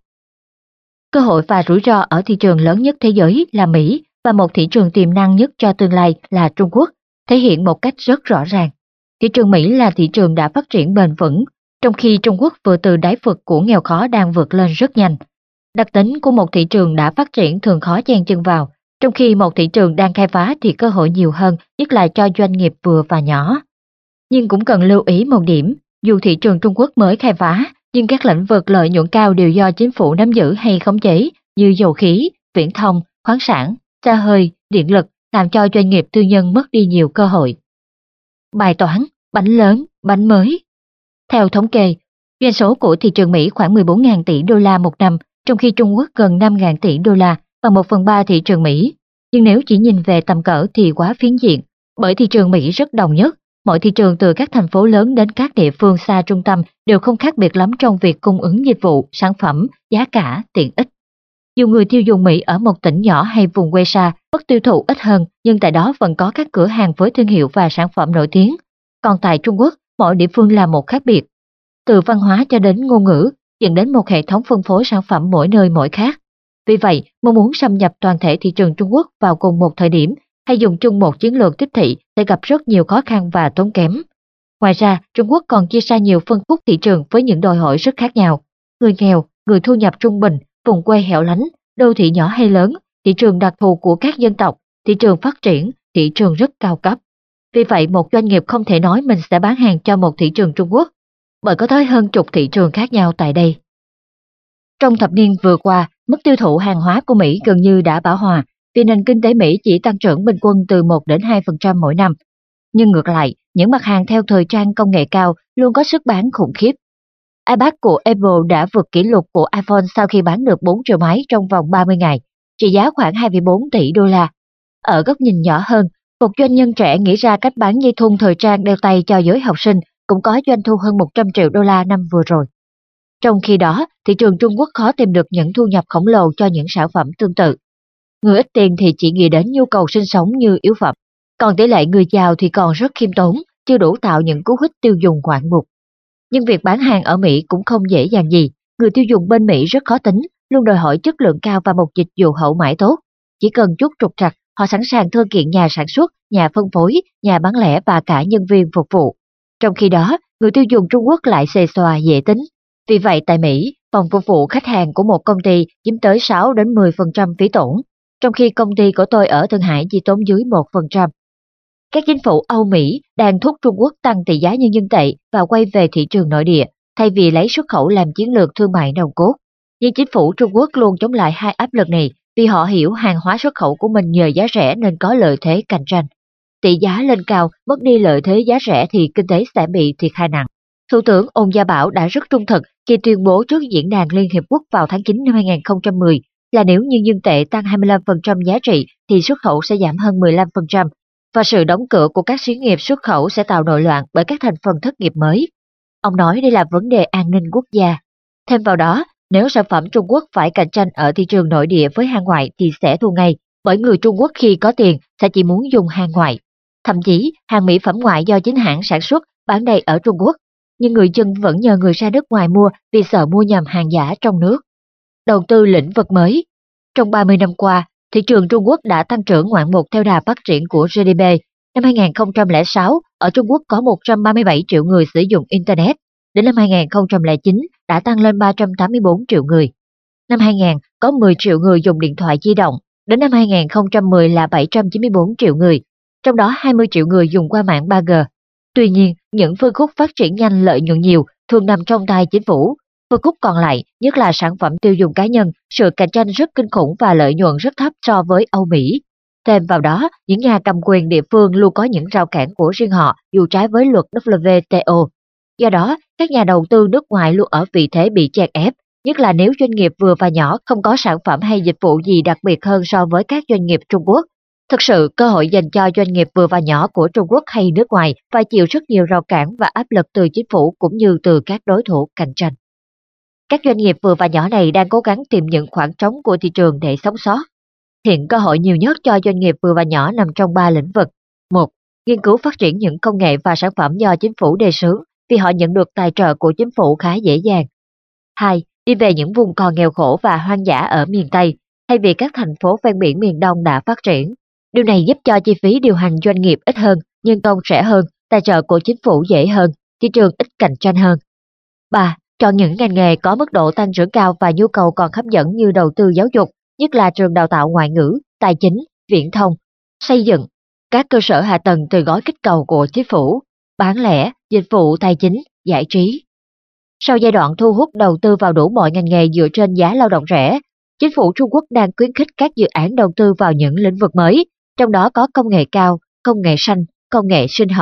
Cơ hội và rủi ro ở thị trường lớn nhất thế giới là Mỹ và một thị trường tiềm năng nhất cho tương lai là Trung Quốc, thể hiện một cách rất rõ ràng. Thị trường Mỹ là thị trường đã phát triển bền vững, trong khi Trung Quốc vừa từ đáy vực của nghèo khó đang vượt lên rất nhanh. Đặc tính của một thị trường đã phát triển thường khó chen chân vào, trong khi một thị trường đang khai phá thì cơ hội nhiều hơn, nhất là cho doanh nghiệp vừa và nhỏ. Nhưng cũng cần lưu ý một điểm, dù thị trường Trung Quốc mới khai phá, nhưng các lĩnh vực lợi nhuận cao đều do chính phủ nắm giữ hay khống chế, như dầu khí, viễn thông, khoáng sản, xe hơi, điện lực, làm cho doanh nghiệp tư nhân mất đi nhiều cơ hội. Bài toán, bánh lớn, bánh mới. Theo thống kê, doanh số của thị trường Mỹ khoảng 14.000 tỷ đô la một năm, trong khi Trung Quốc gần 5.000 tỷ đô la, bằng 1/3 thị trường Mỹ. Nhưng nếu chỉ nhìn về tầm cỡ thì quá phiến diện, bởi thị trường Mỹ rất đồng nhất. Mọi thị trường từ các thành phố lớn đến các địa phương xa trung tâm đều không khác biệt lắm trong việc cung ứng dịch vụ, sản phẩm, giá cả, tiện ích. Dù người tiêu dùng Mỹ ở một tỉnh nhỏ hay vùng quê xa, mức tiêu thụ ít hơn, nhưng tại đó vẫn có các cửa hàng với thương hiệu và sản phẩm nổi tiếng. Còn tại Trung Quốc, mỗi địa phương là một khác biệt. Từ văn hóa cho đến ngôn ngữ, dẫn đến một hệ thống phân phối sản phẩm mỗi nơi mỗi khác. Vì vậy, mong muốn xâm nhập toàn thể thị trường Trung Quốc vào cùng một thời điểm hay dùng chung một chiến lược tiếp thị sẽ gặp rất nhiều khó khăn và tốn kém. Ngoài ra, Trung Quốc còn chia ra nhiều phân khúc thị trường với những đòi hỏi rất khác nhau. Người nghèo, người thu nhập trung bình, vùng quê hẻo lánh, đô thị nhỏ hay lớn, thị trường đặc thù của các dân tộc, thị trường phát triển, thị trường rất cao cấp. Vì vậy, một doanh nghiệp không thể nói mình sẽ bán hàng cho một thị trường Trung Quốc, bởi có tới hơn chục thị trường khác nhau tại đây. Trong thập niên vừa qua, mức tiêu thụ hàng hóa của Mỹ gần như đã bão hòa, vì nền kinh tế Mỹ chỉ tăng trưởng bình quân từ 1 đến 2% mỗi năm. Nhưng ngược lại, những mặt hàng theo thời trang công nghệ cao luôn có sức bán khủng khiếp. iPad của Apple đã vượt kỷ lục của iPhone sau khi bán được 4 triệu máy trong vòng 30 ngày, trị giá khoảng 2,4 tỷ đô la. Ở góc nhìn nhỏ hơn, một doanh nhân trẻ nghĩ ra cách bán dây thun thời trang đeo tay cho giới học sinh cũng có doanh thu hơn 100 triệu đô la năm vừa rồi. Trong khi đó, thị trường Trung Quốc khó tìm được những thu nhập khổng lồ cho những sản phẩm tương tự. Người ít tiền thì chỉ nghĩ đến nhu cầu sinh sống như yếu phẩm, còn tỷ lệ người giàu thì còn rất khiêm tốn, chưa đủ tạo những cú hích tiêu dùng ngoạn mục. Nhưng việc bán hàng ở Mỹ cũng không dễ dàng gì, người tiêu dùng bên Mỹ rất khó tính, luôn đòi hỏi chất lượng cao và một dịch vụ hậu mãi tốt. Chỉ cần chút trục trặc, họ sẵn sàng thư kiện nhà sản xuất, nhà phân phối, nhà bán lẻ và cả nhân viên phục vụ. Trong khi đó, người tiêu dùng Trung Quốc lại xề xòa dễ tính. Vì vậy tại Mỹ, phòng phục vụ khách hàng của một công ty chiếm tới 6 đến 10% phí tổn, trong khi công ty của tôi ở Thượng Hải chỉ tốn dưới 1%. Các chính phủ Âu Mỹ đang thúc Trung Quốc tăng tỷ giá nhân dân tệ và quay về thị trường nội địa, thay vì lấy xuất khẩu làm chiến lược thương mại nòng cốt. Nhưng chính phủ Trung Quốc luôn chống lại hai áp lực này vì họ hiểu hàng hóa xuất khẩu của mình nhờ giá rẻ nên có lợi thế cạnh tranh. Tỷ giá lên cao, mất đi lợi thế giá rẻ thì kinh tế sẽ bị thiệt hại nặng. Thủ tướng Ôn Gia Bảo đã rất trung thực khi tuyên bố trước Diễn đàn Liên Hiệp Quốc vào tháng 9 năm 2010 là nếu nhân dân tệ tăng 25% giá trị thì xuất khẩu sẽ giảm hơn 15%, và sự đóng cửa của các xí nghiệp xuất khẩu sẽ tạo nội loạn bởi các thành phần thất nghiệp mới. Ông nói đây là vấn đề an ninh quốc gia. Thêm vào đó, nếu sản phẩm Trung Quốc phải cạnh tranh ở thị trường nội địa với hàng ngoại thì sẽ thua ngay, bởi người Trung Quốc khi có tiền sẽ chỉ muốn dùng hàng ngoại. Thậm chí, hàng mỹ phẩm ngoại do chính hãng sản xuất bán đầy ở Trung Quốc, nhưng người dân vẫn nhờ người ra nước ngoài mua vì sợ mua nhầm hàng giả trong nước. Đầu tư lĩnh vực mới. Trong 30 năm qua, thị trường Trung Quốc đã tăng trưởng ngoạn mục theo đà phát triển của GDP. Năm 2006, ở Trung Quốc có 137 triệu người sử dụng Internet. Đến năm 2009, đã tăng lên 384 triệu người. Năm 2000, có 10 triệu người dùng điện thoại di động. Đến năm 2010 là 794 triệu người, trong đó 20 triệu người dùng qua mạng 3G. Tuy nhiên, những phân khúc phát triển nhanh lợi nhuận nhiều thường nằm trong tay chính phủ. Phân khúc còn lại, nhất là sản phẩm tiêu dùng cá nhân, sự cạnh tranh rất kinh khủng và lợi nhuận rất thấp so với Âu Mỹ. Thêm vào đó, những nhà cầm quyền địa phương luôn có những rào cản của riêng họ dù trái với luật WTO. Do đó, các nhà đầu tư nước ngoài luôn ở vị thế bị chèn ép, nhất là nếu doanh nghiệp vừa và nhỏ không có sản phẩm hay dịch vụ gì đặc biệt hơn so với các doanh nghiệp Trung Quốc. Thực sự, cơ hội dành cho doanh nghiệp vừa và nhỏ của Trung Quốc hay nước ngoài phải chịu rất nhiều rào cản và áp lực từ chính phủ cũng như từ các đối thủ cạnh tranh. Các doanh nghiệp vừa và nhỏ này đang cố gắng tìm những khoảng trống của thị trường để sống sót. Hiện cơ hội nhiều nhất cho doanh nghiệp vừa và nhỏ nằm trong 3 lĩnh vực. 1. Nghiên cứu phát triển những công nghệ và sản phẩm do chính phủ đề xướng vì họ nhận được tài trợ của chính phủ khá dễ dàng. 2. Đi về những vùng còn nghèo khổ và hoang dã ở miền Tây, thay vì các thành phố ven biển miền Đông đã phát triển. Điều này giúp cho chi phí điều hành doanh nghiệp ít hơn, nhân công rẻ hơn, tài trợ của chính phủ dễ hơn, thị trường ít cạnh tranh hơn. 3. Chọn những ngành nghề có mức độ tăng trưởng cao và nhu cầu còn hấp dẫn như đầu tư giáo dục, nhất là trường đào tạo ngoại ngữ, tài chính, viễn thông, xây dựng, các cơ sở hạ tầng từ gói kích cầu của chính phủ, bán lẻ, dịch vụ tài chính, giải trí. Sau giai đoạn thu hút đầu tư vào đủ mọi ngành nghề dựa trên giá lao động rẻ, chính phủ Trung Quốc đang khuyến khích các dự án đầu tư vào những lĩnh vực mới, trong đó có công nghệ cao, công nghệ xanh, công nghệ sinh học.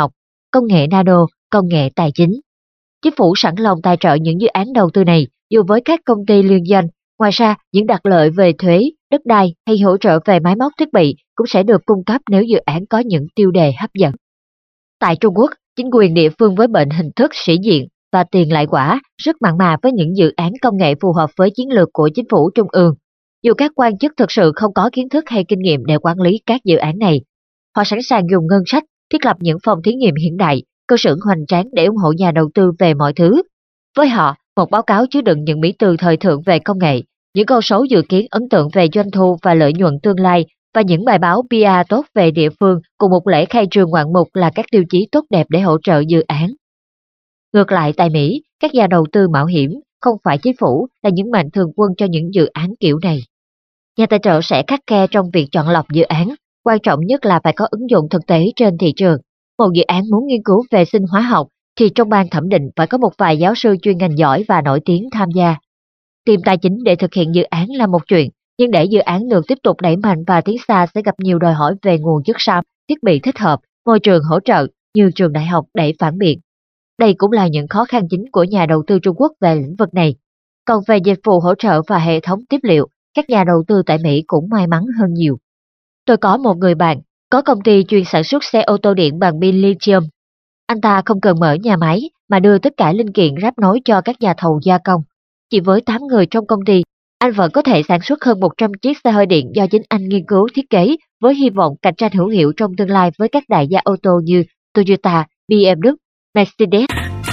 công nghệ nano, công nghệ tài chính. Chính phủ sẵn lòng tài trợ những dự án đầu tư này dù với các công ty liên doanh. Ngoài ra, những đặc lợi về thuế, đất đai hay hỗ trợ về máy móc thiết bị cũng sẽ được cung cấp nếu dự án có những tiêu đề hấp dẫn. Tại Trung Quốc, chính quyền địa phương với bệnh hình thức sĩ diện và tiền lại quả rất mặn mà với những dự án công nghệ phù hợp với chiến lược của chính phủ trung ương. Dù các quan chức thực sự không có kiến thức hay kinh nghiệm để quản lý các dự án này, họ sẵn sàng dùng ngân sách, thiết lập những phòng thí nghiệm hiện đại, cơ sở hoành tráng để ủng hộ nhà đầu tư về mọi thứ. Với họ, một báo cáo chứa đựng những mỹ từ thời thượng về công nghệ, những con số dự kiến ấn tượng về doanh thu và lợi nhuận tương lai và những bài báo PR tốt về địa phương cùng một lễ khai trương ngoạn mục là các tiêu chí tốt đẹp để hỗ trợ dự án. Ngược lại tại Mỹ, các nhà đầu tư mạo hiểm, không phải chính phủ, là những mạnh thường quân cho những dự án kiểu này. Nhà tài trợ sẽ khắt khe trong việc chọn lọc dự án, quan trọng nhất là phải có ứng dụng thực tế trên thị trường. Một dự án muốn nghiên cứu về sinh hóa học thì trong ban thẩm định phải có một vài giáo sư chuyên ngành giỏi và nổi tiếng tham gia. Tìm tài chính để thực hiện dự án là một chuyện, nhưng để dự án được tiếp tục đẩy mạnh và tiến xa sẽ gặp nhiều đòi hỏi về nguồn chất xám, thiết bị thích hợp, môi trường hỗ trợ như trường đại học để phản biện. Đây cũng là những khó khăn chính của nhà đầu tư Trung Quốc về lĩnh vực này. Còn về dịch vụ hỗ trợ và hệ thống tiếp liệu, các nhà đầu tư tại Mỹ cũng may mắn hơn nhiều. Tôi có một người bạn, có công ty chuyên sản xuất xe ô tô điện bằng pin lithium. Anh ta không cần mở nhà máy mà đưa tất cả linh kiện ráp nối cho các nhà thầu gia công. Chỉ với 8 người trong công ty, anh vẫn có thể sản xuất hơn 100 chiếc xe hơi điện do chính anh nghiên cứu thiết kế với hy vọng cạnh tranh hữu hiệu trong tương lai với các đại gia ô tô như Toyota, BMW, Mercedes.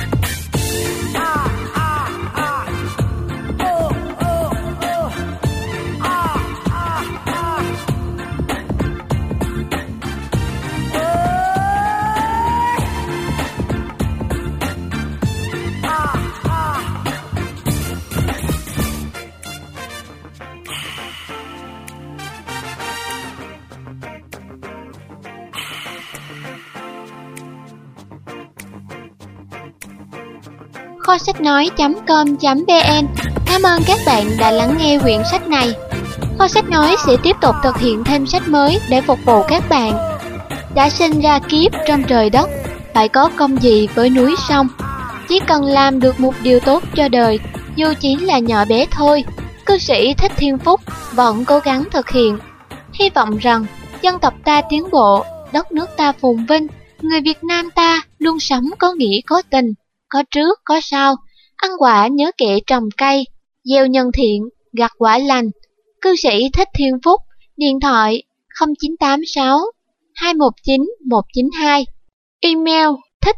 Kho sách nói.com.vn. Cảm ơn các bạn đã lắng nghe quyển sách này. Kho sách nói sẽ tiếp tục thực hiện thêm sách mới để phục vụ các bạn. Đã sinh ra kiếp trong trời đất, phải có công gì với núi sông. Chỉ cần làm được một điều tốt cho đời, dù chỉ là nhỏ bé thôi, cư sĩ Thích Thiên Phúc vẫn cố gắng thực hiện. Hy vọng rằng dân tộc ta tiến bộ, đất nước ta phồn vinh, người Việt Nam ta luôn sống có nghĩa có tình, có trước có sau, ăn quả nhớ kẻ trồng cây, gieo nhân thiện, gặt quả lành. Cư sĩ Thích Thiên Phúc, điện thoại 0986 219 192, email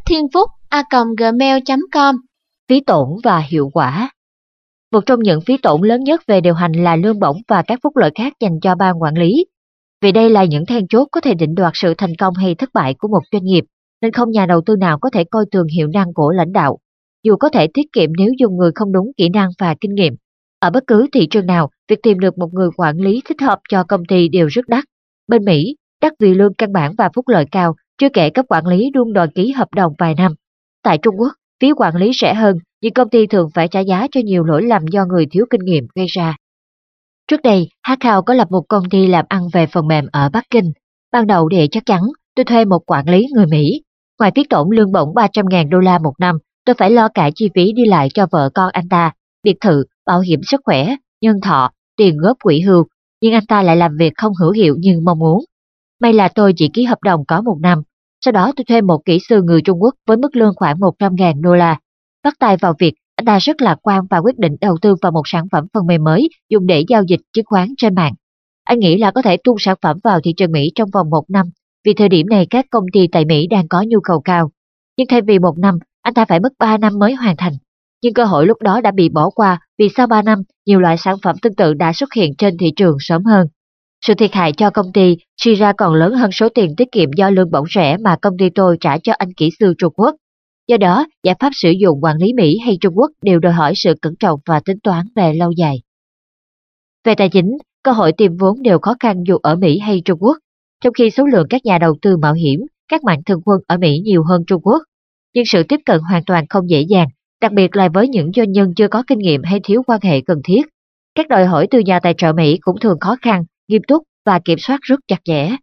thiththienphúc@gmail.com. Phí tổn và hiệu quả. Một trong những phí tổn lớn nhất về điều hành là lương bổng và các phúc lợi khác dành cho ban quản lý. Vì đây là những then chốt có thể định đoạt sự thành công hay thất bại của một doanh nghiệp, nên không nhà đầu tư nào có thể coi thường hiệu năng của lãnh đạo. Dù có thể tiết kiệm nếu dùng người không đúng kỹ năng và kinh nghiệm. Ở bất cứ thị trường nào, việc tìm được một người quản lý thích hợp cho công ty đều rất đắt. Bên Mỹ, đắt vì lương căn bản và phúc lợi cao, chưa kể cấp quản lý luôn đòi ký hợp đồng vài năm. Tại Trung Quốc, phí quản lý rẻ hơn, nhưng công ty thường phải trả giá cho nhiều lỗi lầm do người thiếu kinh nghiệm gây ra. Trước đây, Hackhao có lập một công ty làm ăn về phần mềm ở Bắc Kinh. Ban đầu để chắc chắn, tôi thuê một quản lý người Mỹ. Ngoài phí tổn lương bổng $300.000 một năm, tôi phải lo cả chi phí đi lại cho vợ con anh ta, biệt thự, bảo hiểm sức khỏe, nhân thọ, tiền góp quỹ hưu, nhưng anh ta lại làm việc không hữu hiệu như mong muốn. May là tôi chỉ ký hợp đồng có 1 năm, sau đó tôi thuê một kỹ sư người Trung Quốc với mức lương khoảng $100.000. Bắt tay vào việc, anh ta rất lạc quan và quyết định đầu tư vào một sản phẩm phần mềm mới dùng để giao dịch chứng khoán trên mạng. Anh nghĩ là có thể tung sản phẩm vào thị trường Mỹ trong vòng 1 năm, vì thời điểm này các công ty tại Mỹ đang có nhu cầu cao. Nhưng thay vì 1 năm, anh ta phải mất 3 năm mới hoàn thành. Nhưng cơ hội lúc đó đã bị bỏ qua vì sau 3 năm, nhiều loại sản phẩm tương tự đã xuất hiện trên thị trường sớm hơn. Sự thiệt hại cho công ty suy ra còn lớn hơn số tiền tiết kiệm do lương bổng rẻ mà công ty tôi trả cho anh kỹ sư Trung Quốc. Do đó, giải pháp sử dụng quản lý Mỹ hay Trung Quốc đều đòi hỏi sự cẩn trọng và tính toán về lâu dài. Về tài chính, cơ hội tìm vốn đều khó khăn dù ở Mỹ hay Trung Quốc, trong khi số lượng các nhà đầu tư mạo hiểm, các mạnh thường quân ở Mỹ nhiều hơn Trung Quốc. Nhưng sự tiếp cận hoàn toàn không dễ dàng, đặc biệt là với những doanh nhân chưa có kinh nghiệm hay thiếu quan hệ cần thiết. Các đòi hỏi từ nhà tài trợ Mỹ cũng thường khó khăn, nghiêm túc và kiểm soát rất chặt chẽ.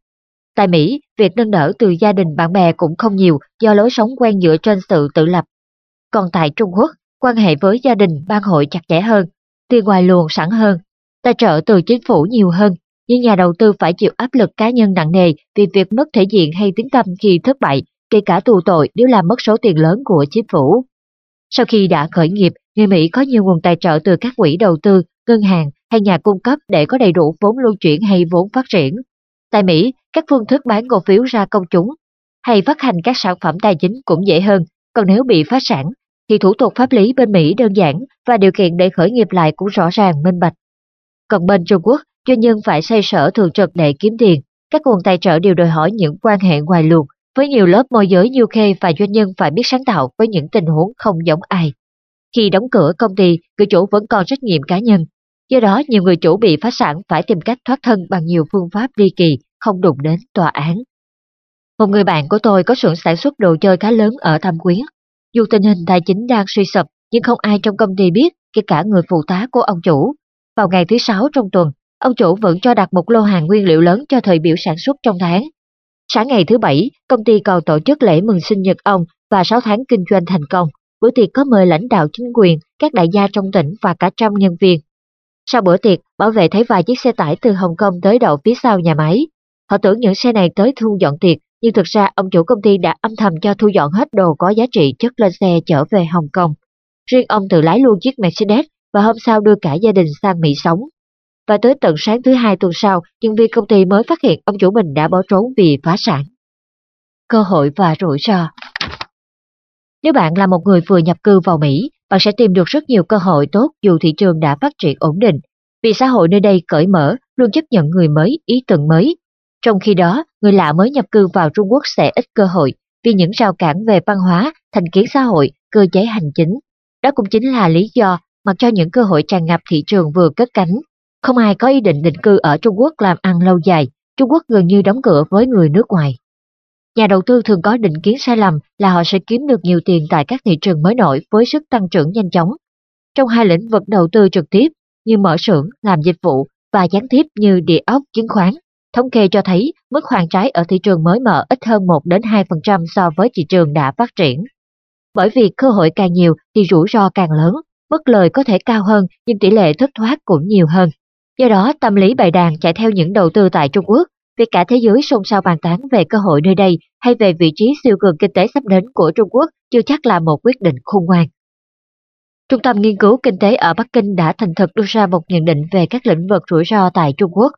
Tại Mỹ, việc nâng đỡ từ gia đình bạn bè cũng không nhiều do lối sống quen dựa trên sự tự lập. Còn tại Trung Quốc, quan hệ với gia đình, ban hội chặt chẽ hơn, tiền ngoài luồng sẵn hơn, tài trợ từ chính phủ nhiều hơn, nhưng nhà đầu tư phải chịu áp lực cá nhân nặng nề vì việc mất thể diện hay tiếng tăm khi thất bại, kể cả tù tội nếu làm mất số tiền lớn của chính phủ. Sau khi đã khởi nghiệp, người Mỹ có nhiều nguồn tài trợ từ các quỹ đầu tư, ngân hàng hay nhà cung cấp để có đầy đủ vốn luân chuyển hay vốn phát triển. Tại Mỹ, các phương thức bán cổ phiếu ra công chúng hay phát hành các sản phẩm tài chính cũng dễ hơn, còn nếu bị phá sản thì thủ tục pháp lý bên Mỹ đơn giản và điều kiện để khởi nghiệp lại cũng rõ ràng minh bạch. Còn bên Trung Quốc, doanh nhân phải xoay sở thường trực để kiếm tiền, các nguồn tài trợ đều đòi hỏi những quan hệ ngoài luồng, với nhiều lớp môi giới nhiêu khê và doanh nhân phải biết sáng tạo với những tình huống không giống ai. Khi đóng cửa công ty, người chủ vẫn còn trách nhiệm cá nhân. Do đó, nhiều người chủ bị phá sản phải tìm cách thoát thân bằng nhiều phương pháp ly kỳ, không đụng đến tòa án. Một người bạn của tôi có xưởng sản xuất đồ chơi khá lớn ở Thâm Quyến. Dù tình hình tài chính đang suy sụp, nhưng không ai trong công ty biết, kể cả người phụ tá của ông chủ. Vào ngày thứ 6 trong tuần, ông chủ vẫn cho đặt một lô hàng nguyên liệu lớn cho thời biểu sản xuất trong tháng. Sáng ngày thứ Bảy, công ty còn tổ chức lễ mừng sinh nhật ông và 6 tháng kinh doanh thành công. Bữa tiệc có mời lãnh đạo chính quyền, các đại gia trong tỉnh và cả trăm nhân viên. Sau bữa tiệc, bảo vệ thấy vài chiếc xe tải từ Hồng Kông tới đậu phía sau nhà máy. Họ tưởng những xe này tới thu dọn tiệc, nhưng thực ra ông chủ công ty đã âm thầm cho thu dọn hết đồ có giá trị chất lên xe chở về Hồng Kông. Riêng ông tự lái luôn chiếc Mercedes và hôm sau đưa cả gia đình sang Mỹ sống. Và tới tận sáng thứ Hai tuần sau, nhân viên công ty mới phát hiện ông chủ mình đã bỏ trốn vì phá sản. Cơ hội và rủi ro. Nếu bạn là một người vừa nhập cư vào Mỹ, bạn sẽ tìm được rất nhiều cơ hội tốt dù thị trường đã phát triển ổn định, vì xã hội nơi đây cởi mở, luôn chấp nhận người mới, ý tưởng mới. Trong khi đó, người lạ mới nhập cư vào Trung Quốc sẽ ít cơ hội vì những rào cản về văn hóa, thành kiến xã hội, cơ chế hành chính. Đó cũng chính là lý do mặc cho những cơ hội tràn ngập thị trường vừa cất cánh. Không ai có ý định định cư ở Trung Quốc làm ăn lâu dài, Trung Quốc gần như đóng cửa với người nước ngoài. Nhà đầu tư thường có định kiến sai lầm là họ sẽ kiếm được nhiều tiền tại các thị trường mới nổi với sức tăng trưởng nhanh chóng. Trong hai lĩnh vực đầu tư trực tiếp như mở xưởng, làm dịch vụ và gián tiếp như địa ốc, chứng khoán, thống kê cho thấy mức hoàn trái ở thị trường mới mở ít hơn 1 đến 2% so với thị trường đã phát triển. Bởi vì cơ hội càng nhiều thì rủi ro càng lớn, mức lời có thể cao hơn nhưng tỷ lệ thất thoát cũng nhiều hơn. Do đó, tâm lý bầy đàn chạy theo những đầu tư tại Trung Quốc, vì cả thế giới xôn xao bàn tán về cơ hội nơi đây hay về vị trí siêu cường kinh tế sắp đến của Trung Quốc chưa chắc là một quyết định khôn ngoan. Trung tâm Nghiên cứu Kinh tế ở Bắc Kinh đã thành thực đưa ra một nhận định về các lĩnh vực rủi ro tại Trung Quốc.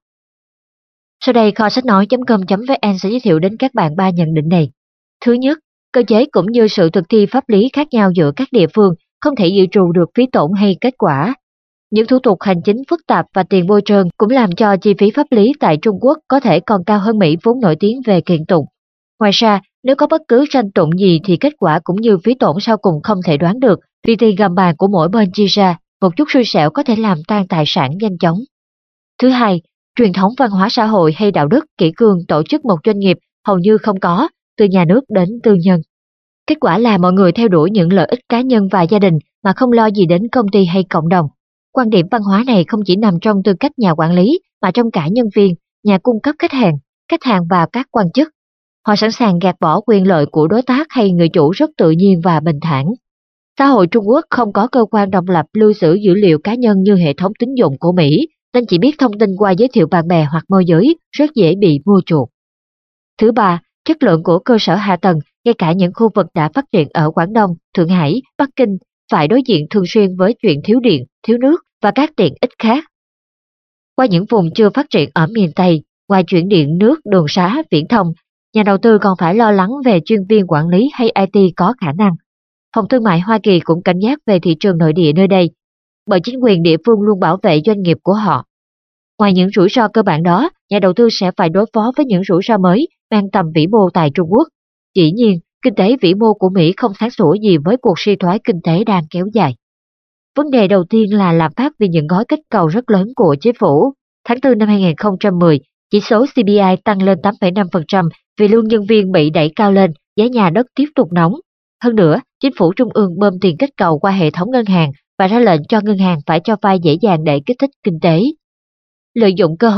Sau đây, kho sách nói.com.vn sẽ giới thiệu đến các bạn 3 nhận định này. Thứ nhất, cơ chế cũng như sự thực thi pháp lý khác nhau giữa các địa phương không thể dự trù được phí tổn hay kết quả. Những thủ tục hành chính phức tạp và tiền bôi trơn cũng làm cho chi phí pháp lý tại Trung Quốc có thể còn cao hơn Mỹ vốn nổi tiếng về kiện tụng. Ngoài ra, nếu có bất cứ tranh tụng gì thì kết quả cũng như phí tổn sau cùng không thể đoán được, vì tiền gầm bàn của mỗi bên chia ra, một chút xui xẻo có thể làm tan tài sản nhanh chóng. Thứ hai, truyền thống văn hóa xã hội hay đạo đức kỷ cương tổ chức một doanh nghiệp hầu như không có, từ nhà nước đến tư nhân. Kết quả là mọi người theo đuổi những lợi ích cá nhân và gia đình mà không lo gì đến công ty hay cộng đồng. Quan điểm văn hóa này không chỉ nằm trong tư cách nhà quản lý mà trong cả nhân viên, nhà cung cấp khách hàng và các quan chức. Họ sẵn sàng gạt bỏ quyền lợi của đối tác hay người chủ rất tự nhiên và bình thản. Xã hội Trung Quốc không có cơ quan độc lập lưu giữ dữ liệu cá nhân như hệ thống tín dụng của Mỹ, nên chỉ biết thông tin qua giới thiệu bạn bè hoặc môi giới, rất dễ bị mua chuộc. Thứ ba, chất lượng của cơ sở hạ tầng, ngay cả những khu vực đã phát triển ở Quảng Đông, Thượng Hải, Bắc Kinh, phải đối diện thường xuyên với chuyện thiếu điện, thiếu nước và các tiện ích khác. Qua những vùng chưa phát triển ở miền Tây, ngoài chuyển điện, nước, đường xá, viễn thông, nhà đầu tư còn phải lo lắng về chuyên viên quản lý hay IT có khả năng. Phòng thương mại Hoa Kỳ cũng cảnh giác về thị trường nội địa nơi đây, bởi chính quyền địa phương luôn bảo vệ doanh nghiệp của họ. Ngoài những rủi ro cơ bản đó, nhà đầu tư sẽ phải đối phó với những rủi ro mới mang tầm vĩ mô tại Trung Quốc. Dĩ nhiên, kinh tế vĩ mô của Mỹ không sáng sủa gì với cuộc suy thoái kinh tế đang kéo dài. Vấn đề đầu tiên là lạm phát vì những gói kích cầu rất lớn của chính phủ. Tháng 4 năm 2010, chỉ số CPI tăng lên 8,5% vì lương nhân viên bị đẩy cao lên, giá nhà đất tiếp tục nóng. Hơn nữa, chính phủ trung ương bơm tiền kích cầu qua hệ thống ngân hàng và ra lệnh cho ngân hàng phải cho vay dễ dàng để kích thích kinh tế. Lợi dụng cơ hội,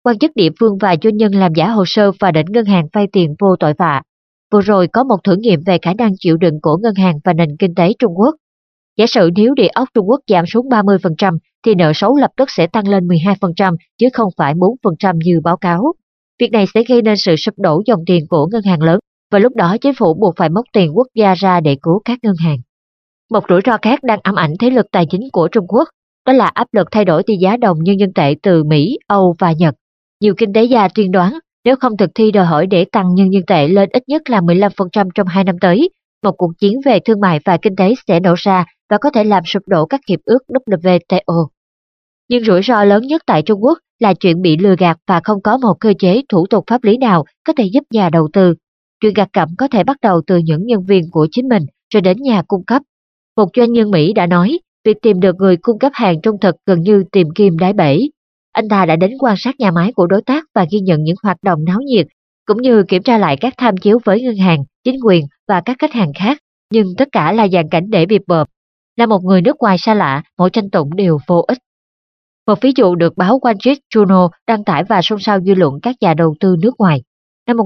quan chức địa phương và doanh nhân làm giả hồ sơ và đến ngân hàng vay tiền vô tội vạ. Vừa rồi có một thử nghiệm về khả năng chịu đựng của ngân hàng và nền kinh tế Trung Quốc. Giả sử nếu địa ốc Trung Quốc giảm xuống 30% thì nợ xấu lập tức sẽ tăng lên 12% chứ không phải 4% như báo cáo. Việc này sẽ gây nên sự sụp đổ dòng tiền của ngân hàng lớn và lúc đó chính phủ buộc phải móc tiền quốc gia ra để cứu các ngân hàng. Một rủi ro khác đang ám ảnh thế lực tài chính của Trung Quốc, đó là áp lực thay đổi tỷ giá đồng nhân dân tệ từ Mỹ, Âu và Nhật. Nhiều kinh tế gia tiên đoán nếu không thực thi đòi hỏi để tăng nhân dân tệ lên ít nhất là 15% trong 2 năm tới, một cuộc chiến về thương mại và kinh tế sẽ nổ ra và có thể làm sụp đổ các hiệp ước WTO. Nhưng rủi ro lớn nhất tại Trung Quốc là chuyện bị lừa gạt và không có một cơ chế thủ tục pháp lý nào có thể giúp nhà đầu tư. Chuyện gạt gẫm có thể bắt đầu từ những nhân viên của chính mình rồi đến nhà cung cấp. Một doanh nhân Mỹ đã nói, việc tìm được người cung cấp hàng trung thực gần như tìm kim đáy bể. Anh ta đã đến quan sát nhà máy của đối tác và ghi nhận những hoạt động náo nhiệt, cũng như kiểm tra lại các tham chiếu với ngân hàng, chính quyền và các khách hàng khác, nhưng tất cả là dàn cảnh để bịp bợm. Là một người nước ngoài xa lạ, mỗi tranh tụng đều vô ích. Một ví dụ được báo Wall Street Journal đăng tải và xôn xao dư luận các nhà đầu tư nước ngoài. Năm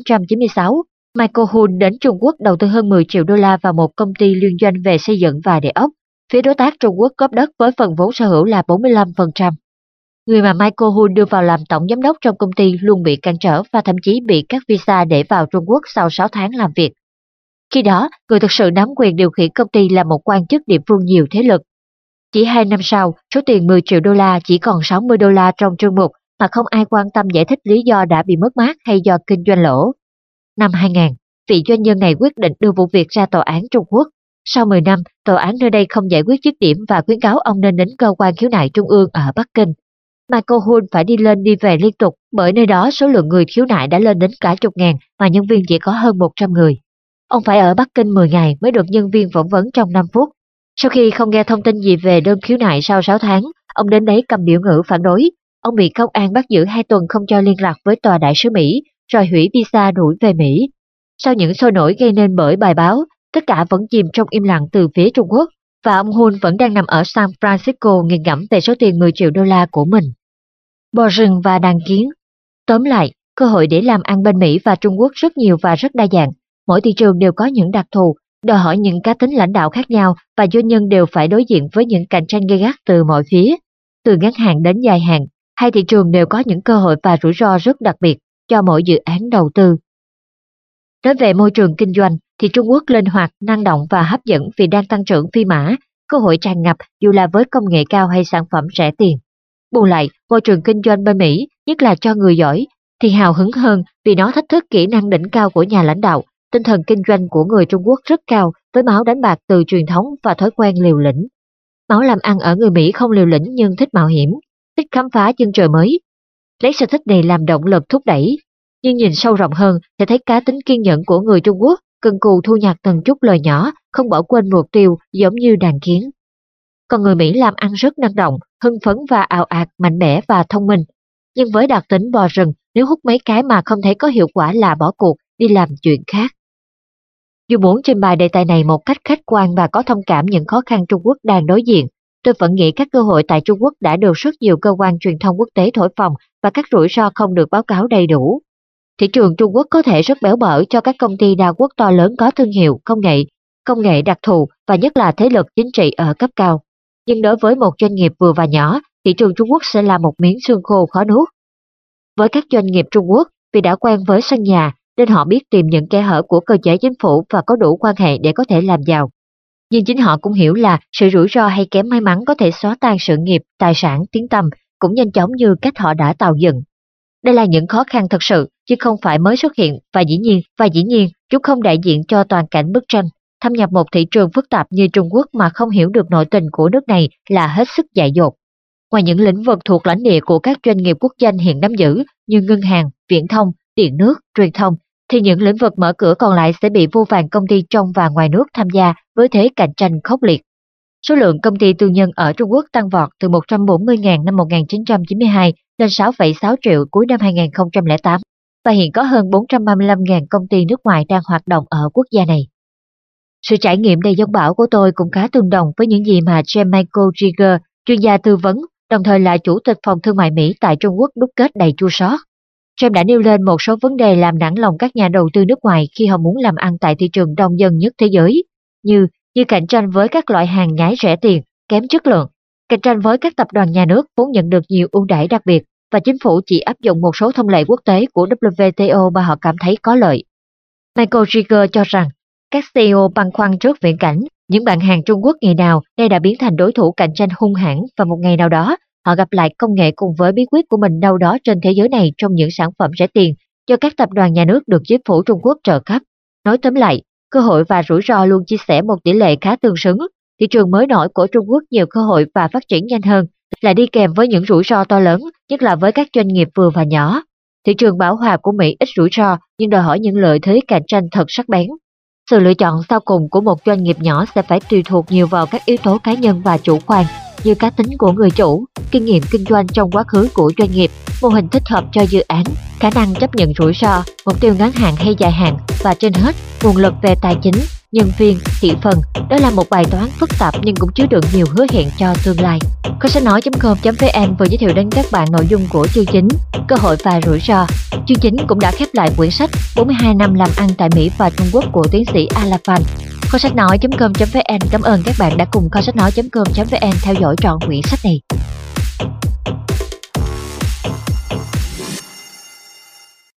1996, Michael Hull đến Trung Quốc đầu tư hơn 10 triệu đô la vào một công ty liên doanh về xây dựng và địa ốc. Phía đối tác Trung Quốc góp đất với phần vốn sở hữu là 45%. Người mà Michael Hull đưa vào làm tổng giám đốc trong công ty luôn bị cản trở và thậm chí bị cắt visa để vào Trung Quốc sau 6 tháng làm việc. Khi đó, người thực sự nắm quyền điều khiển công ty là một quan chức địa phương nhiều thế lực. Chỉ 2 năm sau, số tiền 10 triệu đô la chỉ còn 60 đô la trong chương mục mà không ai quan tâm giải thích lý do đã bị mất mát hay do kinh doanh lỗ. Năm 2000, vị doanh nhân này quyết định đưa vụ việc ra tòa án Trung Quốc. Sau 10 năm, tòa án nơi đây không giải quyết dứt điểm và khuyến cáo ông nên đến cơ quan khiếu nại trung ương ở Bắc Kinh. Michael Hull phải đi lên đi về liên tục bởi nơi đó số lượng người khiếu nại đã lên đến cả chục ngàn mà nhân viên chỉ có hơn 100 người. Ông phải ở Bắc Kinh 10 ngày mới được nhân viên phỏng vấn trong 5 phút. Sau khi không nghe thông tin gì về đơn khiếu nại sau 6 tháng, ông đến đấy cầm biểu ngữ phản đối. Ông bị công an bắt giữ 2 tuần không cho liên lạc với tòa đại sứ Mỹ, rồi hủy visa đuổi về Mỹ. Sau những sôi nổi gây nên bởi bài báo, tất cả vẫn chìm trong im lặng từ phía Trung Quốc, và ông Hull vẫn đang nằm ở San Francisco nghiền ngẫm về số tiền 10 triệu đô la của mình. Bò rừng và đàn kiến. Tóm lại, cơ hội để làm ăn bên Mỹ và Trung Quốc rất nhiều và rất đa dạng. Mỗi thị trường đều có những đặc thù, đòi hỏi những cá tính lãnh đạo khác nhau và doanh nhân đều phải đối diện với những cạnh tranh gay gắt từ mọi phía. Từ ngắn hạn đến dài hạn, hai thị trường đều có những cơ hội và rủi ro rất đặc biệt cho mỗi dự án đầu tư. Nói về môi trường kinh doanh, thì Trung Quốc linh hoạt, năng động và hấp dẫn vì đang tăng trưởng phi mã, cơ hội tràn ngập dù là với công nghệ cao hay sản phẩm rẻ tiền. Bù lại, môi trường kinh doanh bên Mỹ, nhất là cho người giỏi, thì hào hứng hơn vì nó thách thức kỹ năng đỉnh cao của nhà lãnh đạo. Tinh thần kinh doanh của người Trung Quốc rất cao với máu đánh bạc từ truyền thống và thói quen liều lĩnh. Máu làm ăn ở người Mỹ không liều lĩnh nhưng thích mạo hiểm, thích khám phá chân trời mới. Lấy sở thích này làm động lực thúc đẩy. Nhưng nhìn sâu rộng hơn thì thấy cá tính kiên nhẫn của người Trung Quốc, cần cù thu nhặt từng chút lời nhỏ, không bỏ quên mục tiêu giống như đàn kiến. Còn người Mỹ làm ăn rất năng động, hưng phấn và ào ạt, mạnh mẽ và thông minh. Nhưng với đặc tính bò rừng, nếu hút mấy cái mà không thấy có hiệu quả là bỏ cuộc, đi làm chuyện khác. Dù muốn trình bày đề tài này một cách khách quan và có thông cảm những khó khăn Trung Quốc đang đối diện, tôi vẫn nghĩ các cơ hội tại Trung Quốc đã được rất nhiều cơ quan truyền thông quốc tế thổi phồng và các rủi ro không được báo cáo đầy đủ. Thị trường Trung Quốc có thể rất béo bở cho các công ty đa quốc to lớn có thương hiệu, công nghệ đặc thù và nhất là thế lực chính trị ở cấp cao. Nhưng đối với một doanh nghiệp vừa và nhỏ, thị trường Trung Quốc sẽ là một miếng xương khô khó nuốt. Với các doanh nghiệp Trung Quốc, vì đã quen với sân nhà, nên họ biết tìm những kẽ hở của cơ chế chính phủ và có đủ quan hệ để có thể làm giàu. Nhưng chính họ cũng hiểu là sự rủi ro hay kém may mắn có thể xóa tan sự nghiệp, tài sản, tiếng tăm cũng nhanh chóng như cách họ đã tạo dựng. Đây là những khó khăn thật sự, chứ không phải mới xuất hiện và dĩ nhiên, chúng không đại diện cho toàn cảnh bức tranh. Thâm nhập một thị trường phức tạp như Trung Quốc mà không hiểu được nội tình của nước này là hết sức dại dột. Ngoài những lĩnh vực thuộc lãnh địa của các doanh nghiệp quốc doanh hiện nắm giữ như ngân hàng, viễn thông, điện nước, truyền thông, thì những lĩnh vực mở cửa còn lại sẽ bị vô vàn công ty trong và ngoài nước tham gia với thế cạnh tranh khốc liệt. Số lượng công ty tư nhân ở Trung Quốc tăng vọt từ 140.000 năm 1992 lên 6,6 triệu cuối năm 2008 và hiện có hơn 435.000 công ty nước ngoài đang hoạt động ở quốc gia này. Sự trải nghiệm đầy dông bão của tôi cũng khá tương đồng với những gì mà James Michael Jigger, chuyên gia tư vấn, đồng thời là Chủ tịch Phòng Thương mại Mỹ tại Trung Quốc đúc kết đầy chua xót. Trump đã nêu lên một số vấn đề làm nản lòng các nhà đầu tư nước ngoài khi họ muốn làm ăn tại thị trường đông dân nhất thế giới, như cạnh tranh với các loại hàng nhái rẻ tiền, kém chất lượng, cạnh tranh với các tập đoàn nhà nước vốn nhận được nhiều ưu đãi đặc biệt và chính phủ chỉ áp dụng một số thông lệ quốc tế của WTO mà họ cảm thấy có lợi. Michael Rieger cho rằng các CEO băn khoăn trước viễn cảnh những bạn hàng Trung Quốc ngày nào nay đã biến thành đối thủ cạnh tranh hung hãn và một ngày nào đó họ gặp lại công nghệ cùng với bí quyết của mình đâu đó trên thế giới này trong những sản phẩm rẻ tiền do các tập đoàn nhà nước được chính phủ Trung Quốc trợ cấp. Nói tóm lại, cơ hội và rủi ro luôn chia sẻ một tỷ lệ khá tương xứng. Thị trường mới nổi của Trung Quốc nhiều cơ hội và phát triển nhanh hơn, lại đi kèm với những rủi ro to lớn, nhất là với các doanh nghiệp vừa và nhỏ. Thị trường bão hòa của Mỹ ít rủi ro nhưng đòi hỏi những lợi thế cạnh tranh thật sắc bén. Sự lựa chọn sau cùng của một doanh nghiệp nhỏ sẽ phải tùy thuộc nhiều vào các yếu tố cá nhân và chủ quan, như cá tính của người chủ, kinh nghiệm kinh doanh trong quá khứ của doanh nghiệp, mô hình thích hợp cho dự án, khả năng chấp nhận rủi ro, mục tiêu ngắn hạn hay dài hạn và trên hết, nguồn lực về tài chính, nhân viên, thị phần. Đó là một bài toán phức tạp nhưng cũng chứa đựng nhiều hứa hẹn cho tương lai. Kho sách nói.com.vn vừa giới thiệu đến các bạn nội dung của chương chính Cơ hội và rủi ro. Chương chính cũng đã khép lại quyển sách 42 năm làm ăn tại Mỹ và Trung Quốc của tiến sĩ Alan Phan. Kho sách nói.com.vn cảm ơn các bạn đã cùng kho sách nói.com.vn theo dõi trọn quyển sách này.